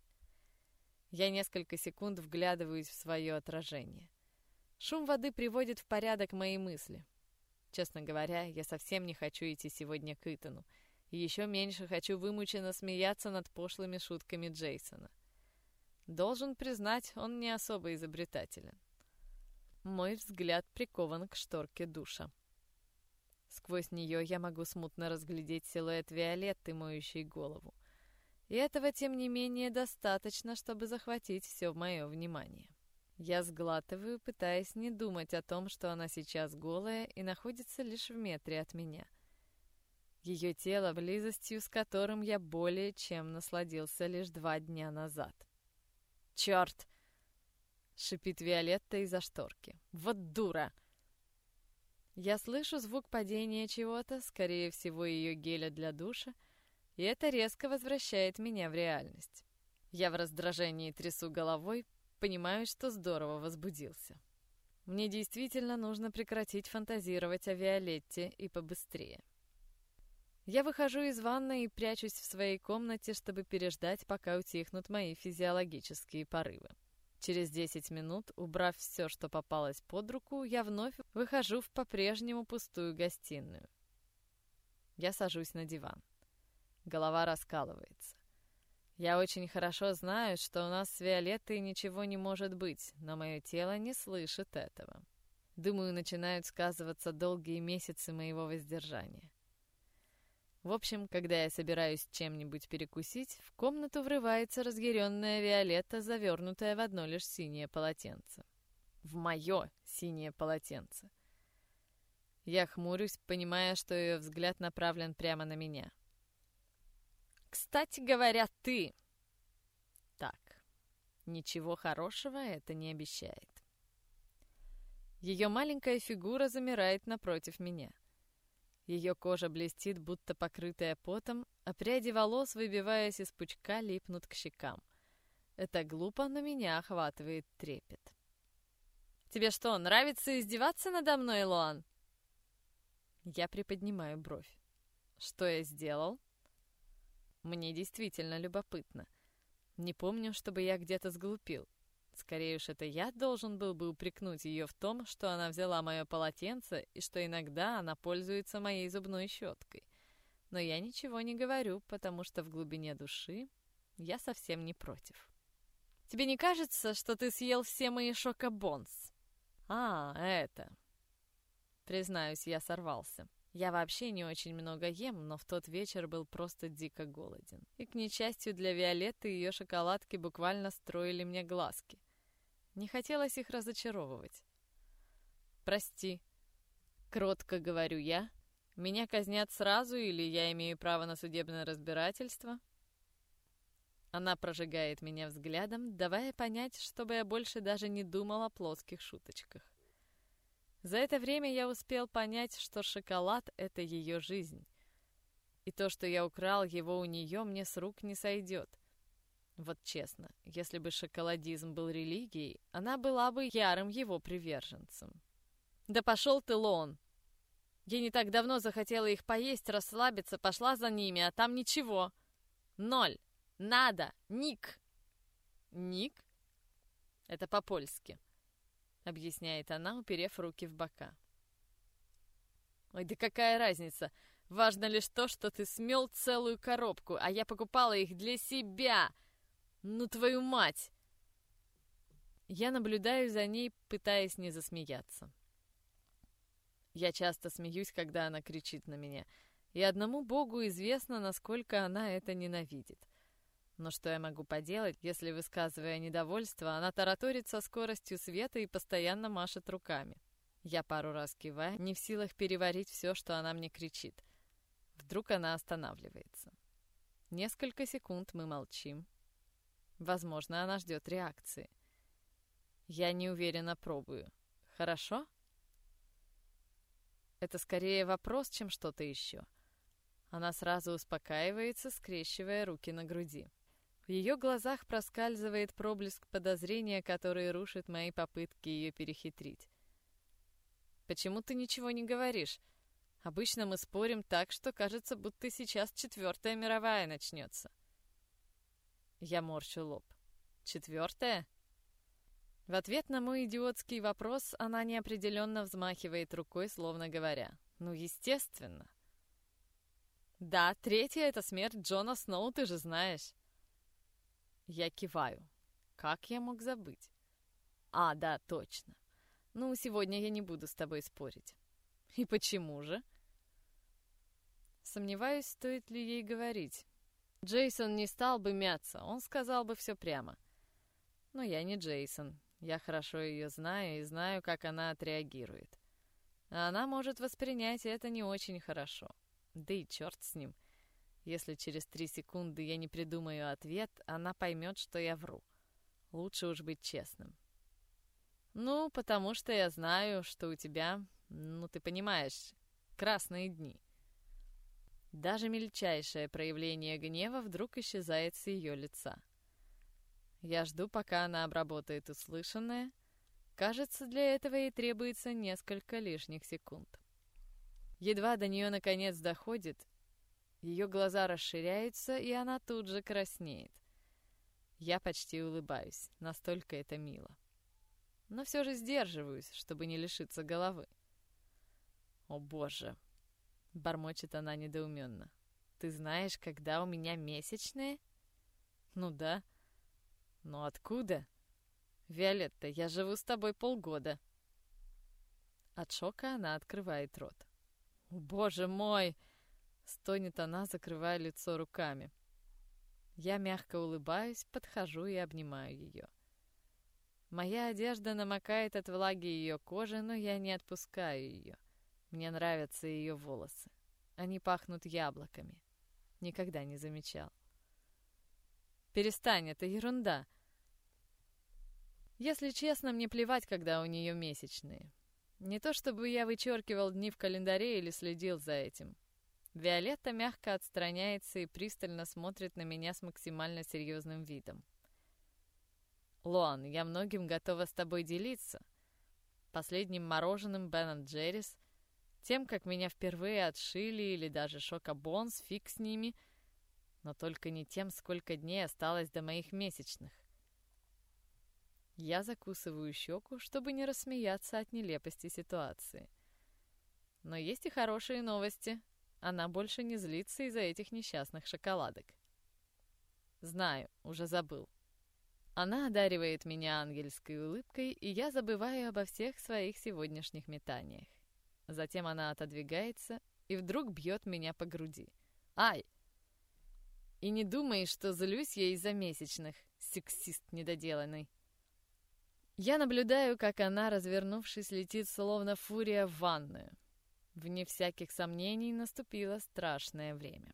Я несколько секунд вглядываюсь в свое отражение. Шум воды приводит в порядок мои мысли. Честно говоря, я совсем не хочу идти сегодня к Итану, и еще меньше хочу вымученно смеяться над пошлыми шутками Джейсона. Должен признать, он не особо изобретателен. Мой взгляд прикован к шторке душа. Сквозь нее я могу смутно разглядеть силуэт Виолетты, моющей голову. И этого, тем не менее, достаточно, чтобы захватить все мое внимание. Я сглатываю, пытаясь не думать о том, что она сейчас голая и находится лишь в метре от меня. Ее тело, близостью с которым я более чем насладился лишь 2 дня назад. «Черт!» — шипит Виолетта из-за шторки. «Вот дура!» Я слышу звук падения чего-то, скорее всего, ее геля для душа, и это резко возвращает меня в реальность. Я в раздражении трясу головой, понимаю, что здорово возбудился. Мне действительно нужно прекратить фантазировать о Виолетте и побыстрее. Я выхожу из ванной и прячусь в своей комнате, чтобы переждать, пока утихнут мои физиологические порывы. Через 10 минут, убрав все, что попалось под руку, я вновь выхожу в по-прежнему пустую гостиную. Я сажусь на диван. Голова раскалывается. Я очень хорошо знаю, что у нас с Виолеттой ничего не может быть, но мое тело не слышит этого. Думаю, начинают сказываться долгие месяцы моего воздержания. В общем, когда я собираюсь чем-нибудь перекусить, в комнату врывается разъяренная Виолетта, завернутая в одно лишь синее полотенце. В мое синее полотенце. Я хмурюсь, понимая, что ее взгляд направлен прямо на меня. «Кстати говоря, ты...» Так, ничего хорошего это не обещает. Ее маленькая фигура замирает напротив меня. Ее кожа блестит, будто покрытая потом, а пряди волос, выбиваясь из пучка, липнут к щекам. Это глупо, но меня охватывает трепет. «Тебе что, нравится издеваться надо мной, Лоан?» Я приподнимаю бровь. «Что я сделал?» Мне действительно любопытно. Не помню, чтобы я где-то сглупил. Скорее уж, это я должен был бы упрекнуть ее в том, что она взяла мое полотенце и что иногда она пользуется моей зубной щеткой. Но я ничего не говорю, потому что в глубине души я совсем не против. «Тебе не кажется, что ты съел все мои шокобонс?» «А, это...» Признаюсь, я сорвался. Я вообще не очень много ем, но в тот вечер был просто дико голоден. И, к несчастью для Виолетты, ее шоколадки буквально строили мне глазки. Не хотелось их разочаровывать. «Прости», — кротко говорю я. «Меня казнят сразу или я имею право на судебное разбирательство?» Она прожигает меня взглядом, давая понять, чтобы я больше даже не думал о плоских шуточках. За это время я успел понять, что шоколад — это ее жизнь. И то, что я украл его у нее, мне с рук не сойдет. Вот честно, если бы шоколадизм был религией, она была бы ярым его приверженцем. «Да пошел ты, Лоан! Я не так давно захотела их поесть, расслабиться, пошла за ними, а там ничего. 0. Надо! Ник!» «Ник?» Это по-польски, объясняет она, уперев руки в бока. «Ой, да какая разница? Важно лишь то, что ты смел целую коробку, а я покупала их для себя! Ну, твою мать!» Я наблюдаю за ней, пытаясь не засмеяться. Я часто смеюсь, когда она кричит на меня, и одному Богу известно, насколько она это ненавидит. Но что я могу поделать, если, высказывая недовольство, она тараторит со скоростью света и постоянно машет руками? Я пару раз киваю, не в силах переварить все, что она мне кричит. Вдруг она останавливается. Несколько секунд мы молчим. Возможно, она ждет реакции. Я неуверенно пробую. «Хорошо?» Это скорее вопрос, чем что-то еще. Она сразу успокаивается, скрещивая руки на груди. В ее глазах проскальзывает проблеск подозрения, который рушит мои попытки ее перехитрить. «Почему ты ничего не говоришь? Обычно мы спорим так, что кажется, будто сейчас 4-я мировая начнется». Я морщу лоб. 4-я? В ответ на мой идиотский вопрос она неопределенно взмахивает рукой, словно говоря: «Ну, естественно». «Да, 3-я — это смерть Джона Сноу, ты же знаешь». Я киваю. Как я мог забыть? «А, да, точно. Ну, сегодня я не буду с тобой спорить». «И почему же?» Сомневаюсь, стоит ли ей говорить. Джейсон не стал бы мяться, он сказал бы все прямо. Но я не Джейсон. Я хорошо ее знаю и знаю, как она отреагирует. А она может воспринять это не очень хорошо. Да и черт с ним. Если через 3 секунды я не придумаю ответ, она поймет, что я вру. Лучше уж быть честным. «Ну, потому что я знаю, что у тебя, ну, ты понимаешь, красные дни». Даже мельчайшее проявление гнева вдруг исчезает с ее лица. Я жду, пока она обработает услышанное. Кажется, для этого ей требуется несколько лишних секунд. Едва до нее наконец доходит, ее глаза расширяются, и она тут же краснеет. Я почти улыбаюсь, настолько это мило. Но все же сдерживаюсь, чтобы не лишиться головы. «О боже!» — бормочет она недоуменно. «Ты знаешь, когда у меня месячные?» «Ну да». «Но откуда?» «Виолетта, я живу с тобой полгода». От шока она открывает рот. «О, боже мой!» — стонет она, закрывая лицо руками. Я мягко улыбаюсь, подхожу и обнимаю ее. Моя одежда намокает от влаги ее кожи, но я не отпускаю ее. Мне нравятся ее волосы. Они пахнут яблоками. Никогда не замечал. «Перестань, это ерунда». Если честно, мне плевать, когда у нее месячные. Не то чтобы я вычеркивал дни в календаре или следил за этим. Виолетта мягко отстраняется и пристально смотрит на меня с максимально серьезным видом. «Лоан, я многим готова с тобой делиться. Последним мороженым Бен & Джеррис, тем, как меня впервые отшили, или даже Шока-Бонс, фиг с ними, но только не тем, сколько дней осталось до моих месячных». Я закусываю щеку, чтобы не рассмеяться от нелепости ситуации. Но есть и хорошие новости. Она больше не злится из-за этих несчастных шоколадок. Знаю, уже забыл. Она одаривает меня ангельской улыбкой, и я забываю обо всех своих сегодняшних метаниях. Затем она отодвигается и вдруг бьет меня по груди. Ай! И не думай, что злюсь я из-за месячных, сексист недоделанный. Я наблюдаю, как она, развернувшись, летит словно фурия в ванную. Вне всяких сомнений наступило страшное время.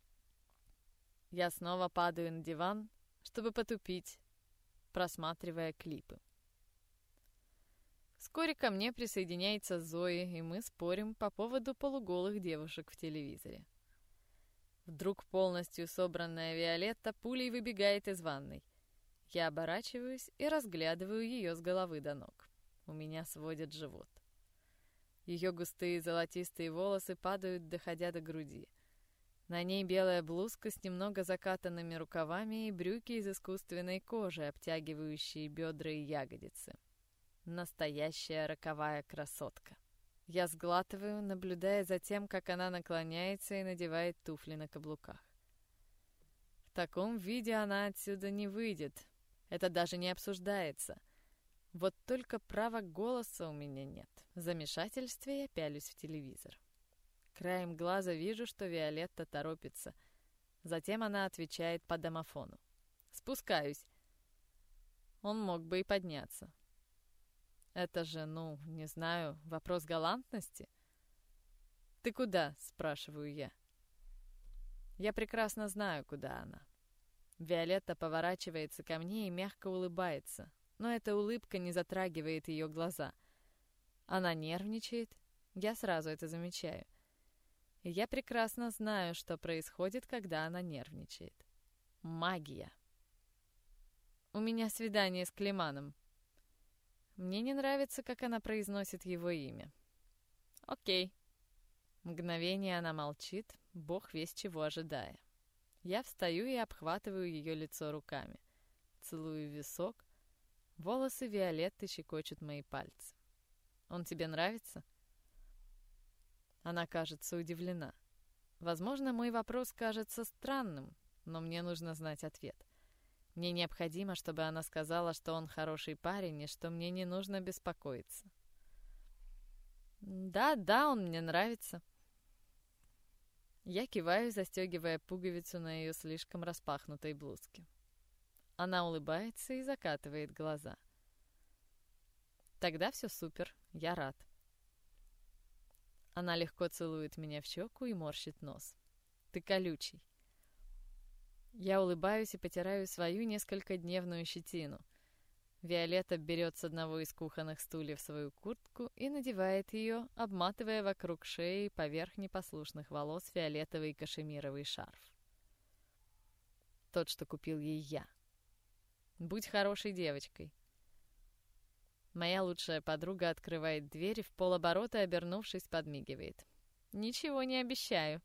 Я снова падаю на диван, чтобы потупить, просматривая клипы. Вскоре ко мне присоединяется Зои, и мы спорим по поводу полуголых девушек в телевизоре. Вдруг полностью собранная Виолетта пулей выбегает из ванной. Я оборачиваюсь и разглядываю ее с головы до ног. У меня сводит живот. Ее густые золотистые волосы падают, доходя до груди. На ней белая блузка с немного закатанными рукавами и брюки из искусственной кожи, обтягивающие бедра и ягодицы. Настоящая роковая красотка. Я сглатываю, наблюдая за тем, как она наклоняется и надевает туфли на каблуках. В таком виде она отсюда не выйдет. Это даже не обсуждается. Вот только права голоса у меня нет. В замешательстве я пялюсь в телевизор. Краем глаза вижу, что Виолетта торопится. Затем она отвечает по домофону. «Спускаюсь». Он мог бы и подняться. Это же, не знаю, вопрос галантности. «Ты куда?» — спрашиваю я. Я прекрасно знаю, куда она. Виолетта поворачивается ко мне и мягко улыбается, но эта улыбка не затрагивает ее глаза. Она нервничает, я сразу это замечаю. И я прекрасно знаю, что происходит, когда она нервничает. Магия. У меня свидание с Климаном. Мне не нравится, как она произносит его имя. Окей. Мгновение она молчит, бог весть чего ожидая. Я встаю и обхватываю ее лицо руками. Целую висок. Волосы Виолетты щекочут мои пальцы. «Он тебе нравится?» Она кажется удивлена. Возможно, мой вопрос кажется странным, но мне нужно знать ответ. Мне необходимо, чтобы она сказала, что он хороший парень и что мне не нужно беспокоиться. Да, он мне нравится. Я киваю, застегивая пуговицу на ее слишком распахнутой блузке. Она улыбается и закатывает глаза. Тогда все супер, я рад. Она легко целует меня в щеку и морщит нос. Ты колючий. Я улыбаюсь и потираю свою несколькодневную щетину. Виолетта берет с одного из кухонных стульев свою куртку и надевает ее, обматывая вокруг шеи поверх непослушных волос фиолетовый кашемировый шарф. Тот, что купил ей я. Будь хорошей девочкой. Моя лучшая подруга открывает дверь и в полоборота, обернувшись, подмигивает. Ничего не обещаю.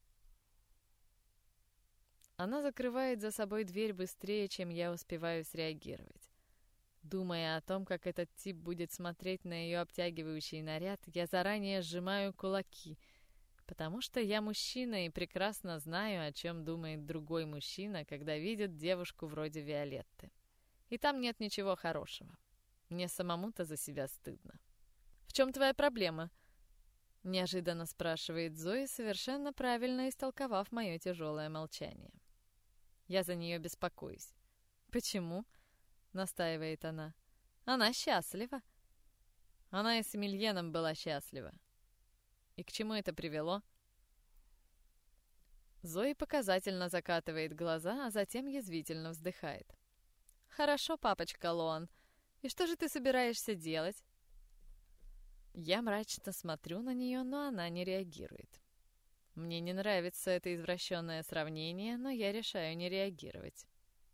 Она закрывает за собой дверь быстрее, чем я успеваю среагировать. Думая о том, как этот тип будет смотреть на ее обтягивающий наряд, я заранее сжимаю кулаки, потому что я мужчина и прекрасно знаю, о чем думает другой мужчина, когда видит девушку вроде Виолетты. И там нет ничего хорошего. Мне самому-то за себя стыдно. «В чем твоя проблема?» — неожиданно спрашивает Зои, совершенно правильно истолковав мое тяжелое молчание. Я за нее беспокоюсь. «Почему?» — настаивает она. «Она счастлива». Она и с Эмильеном была счастлива. И к чему это привело? Зои показательно закатывает глаза, а затем язвительно вздыхает. «Хорошо, папочка Лоан. И что же ты собираешься делать?» Я мрачно смотрю на нее, но она не реагирует. Мне не нравится это извращенное сравнение, но я решаю не реагировать.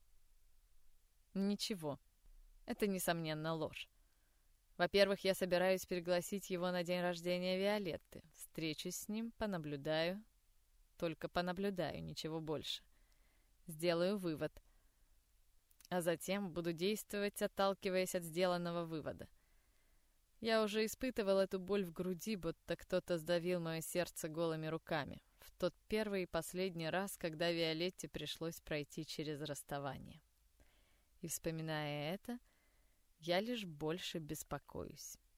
Ничего. Это, несомненно, ложь. Во-первых, я собираюсь пригласить его на день рождения Виолетты. Встречусь с ним, понаблюдаю. Только понаблюдаю, ничего больше. Сделаю вывод. А затем буду действовать, отталкиваясь от сделанного вывода. Я уже испытывал эту боль в груди, будто кто-то сдавил мое сердце голыми руками. В тот первый и последний раз, когда Виолетте пришлось пройти через расставание. И, вспоминая это, я лишь больше беспокоюсь.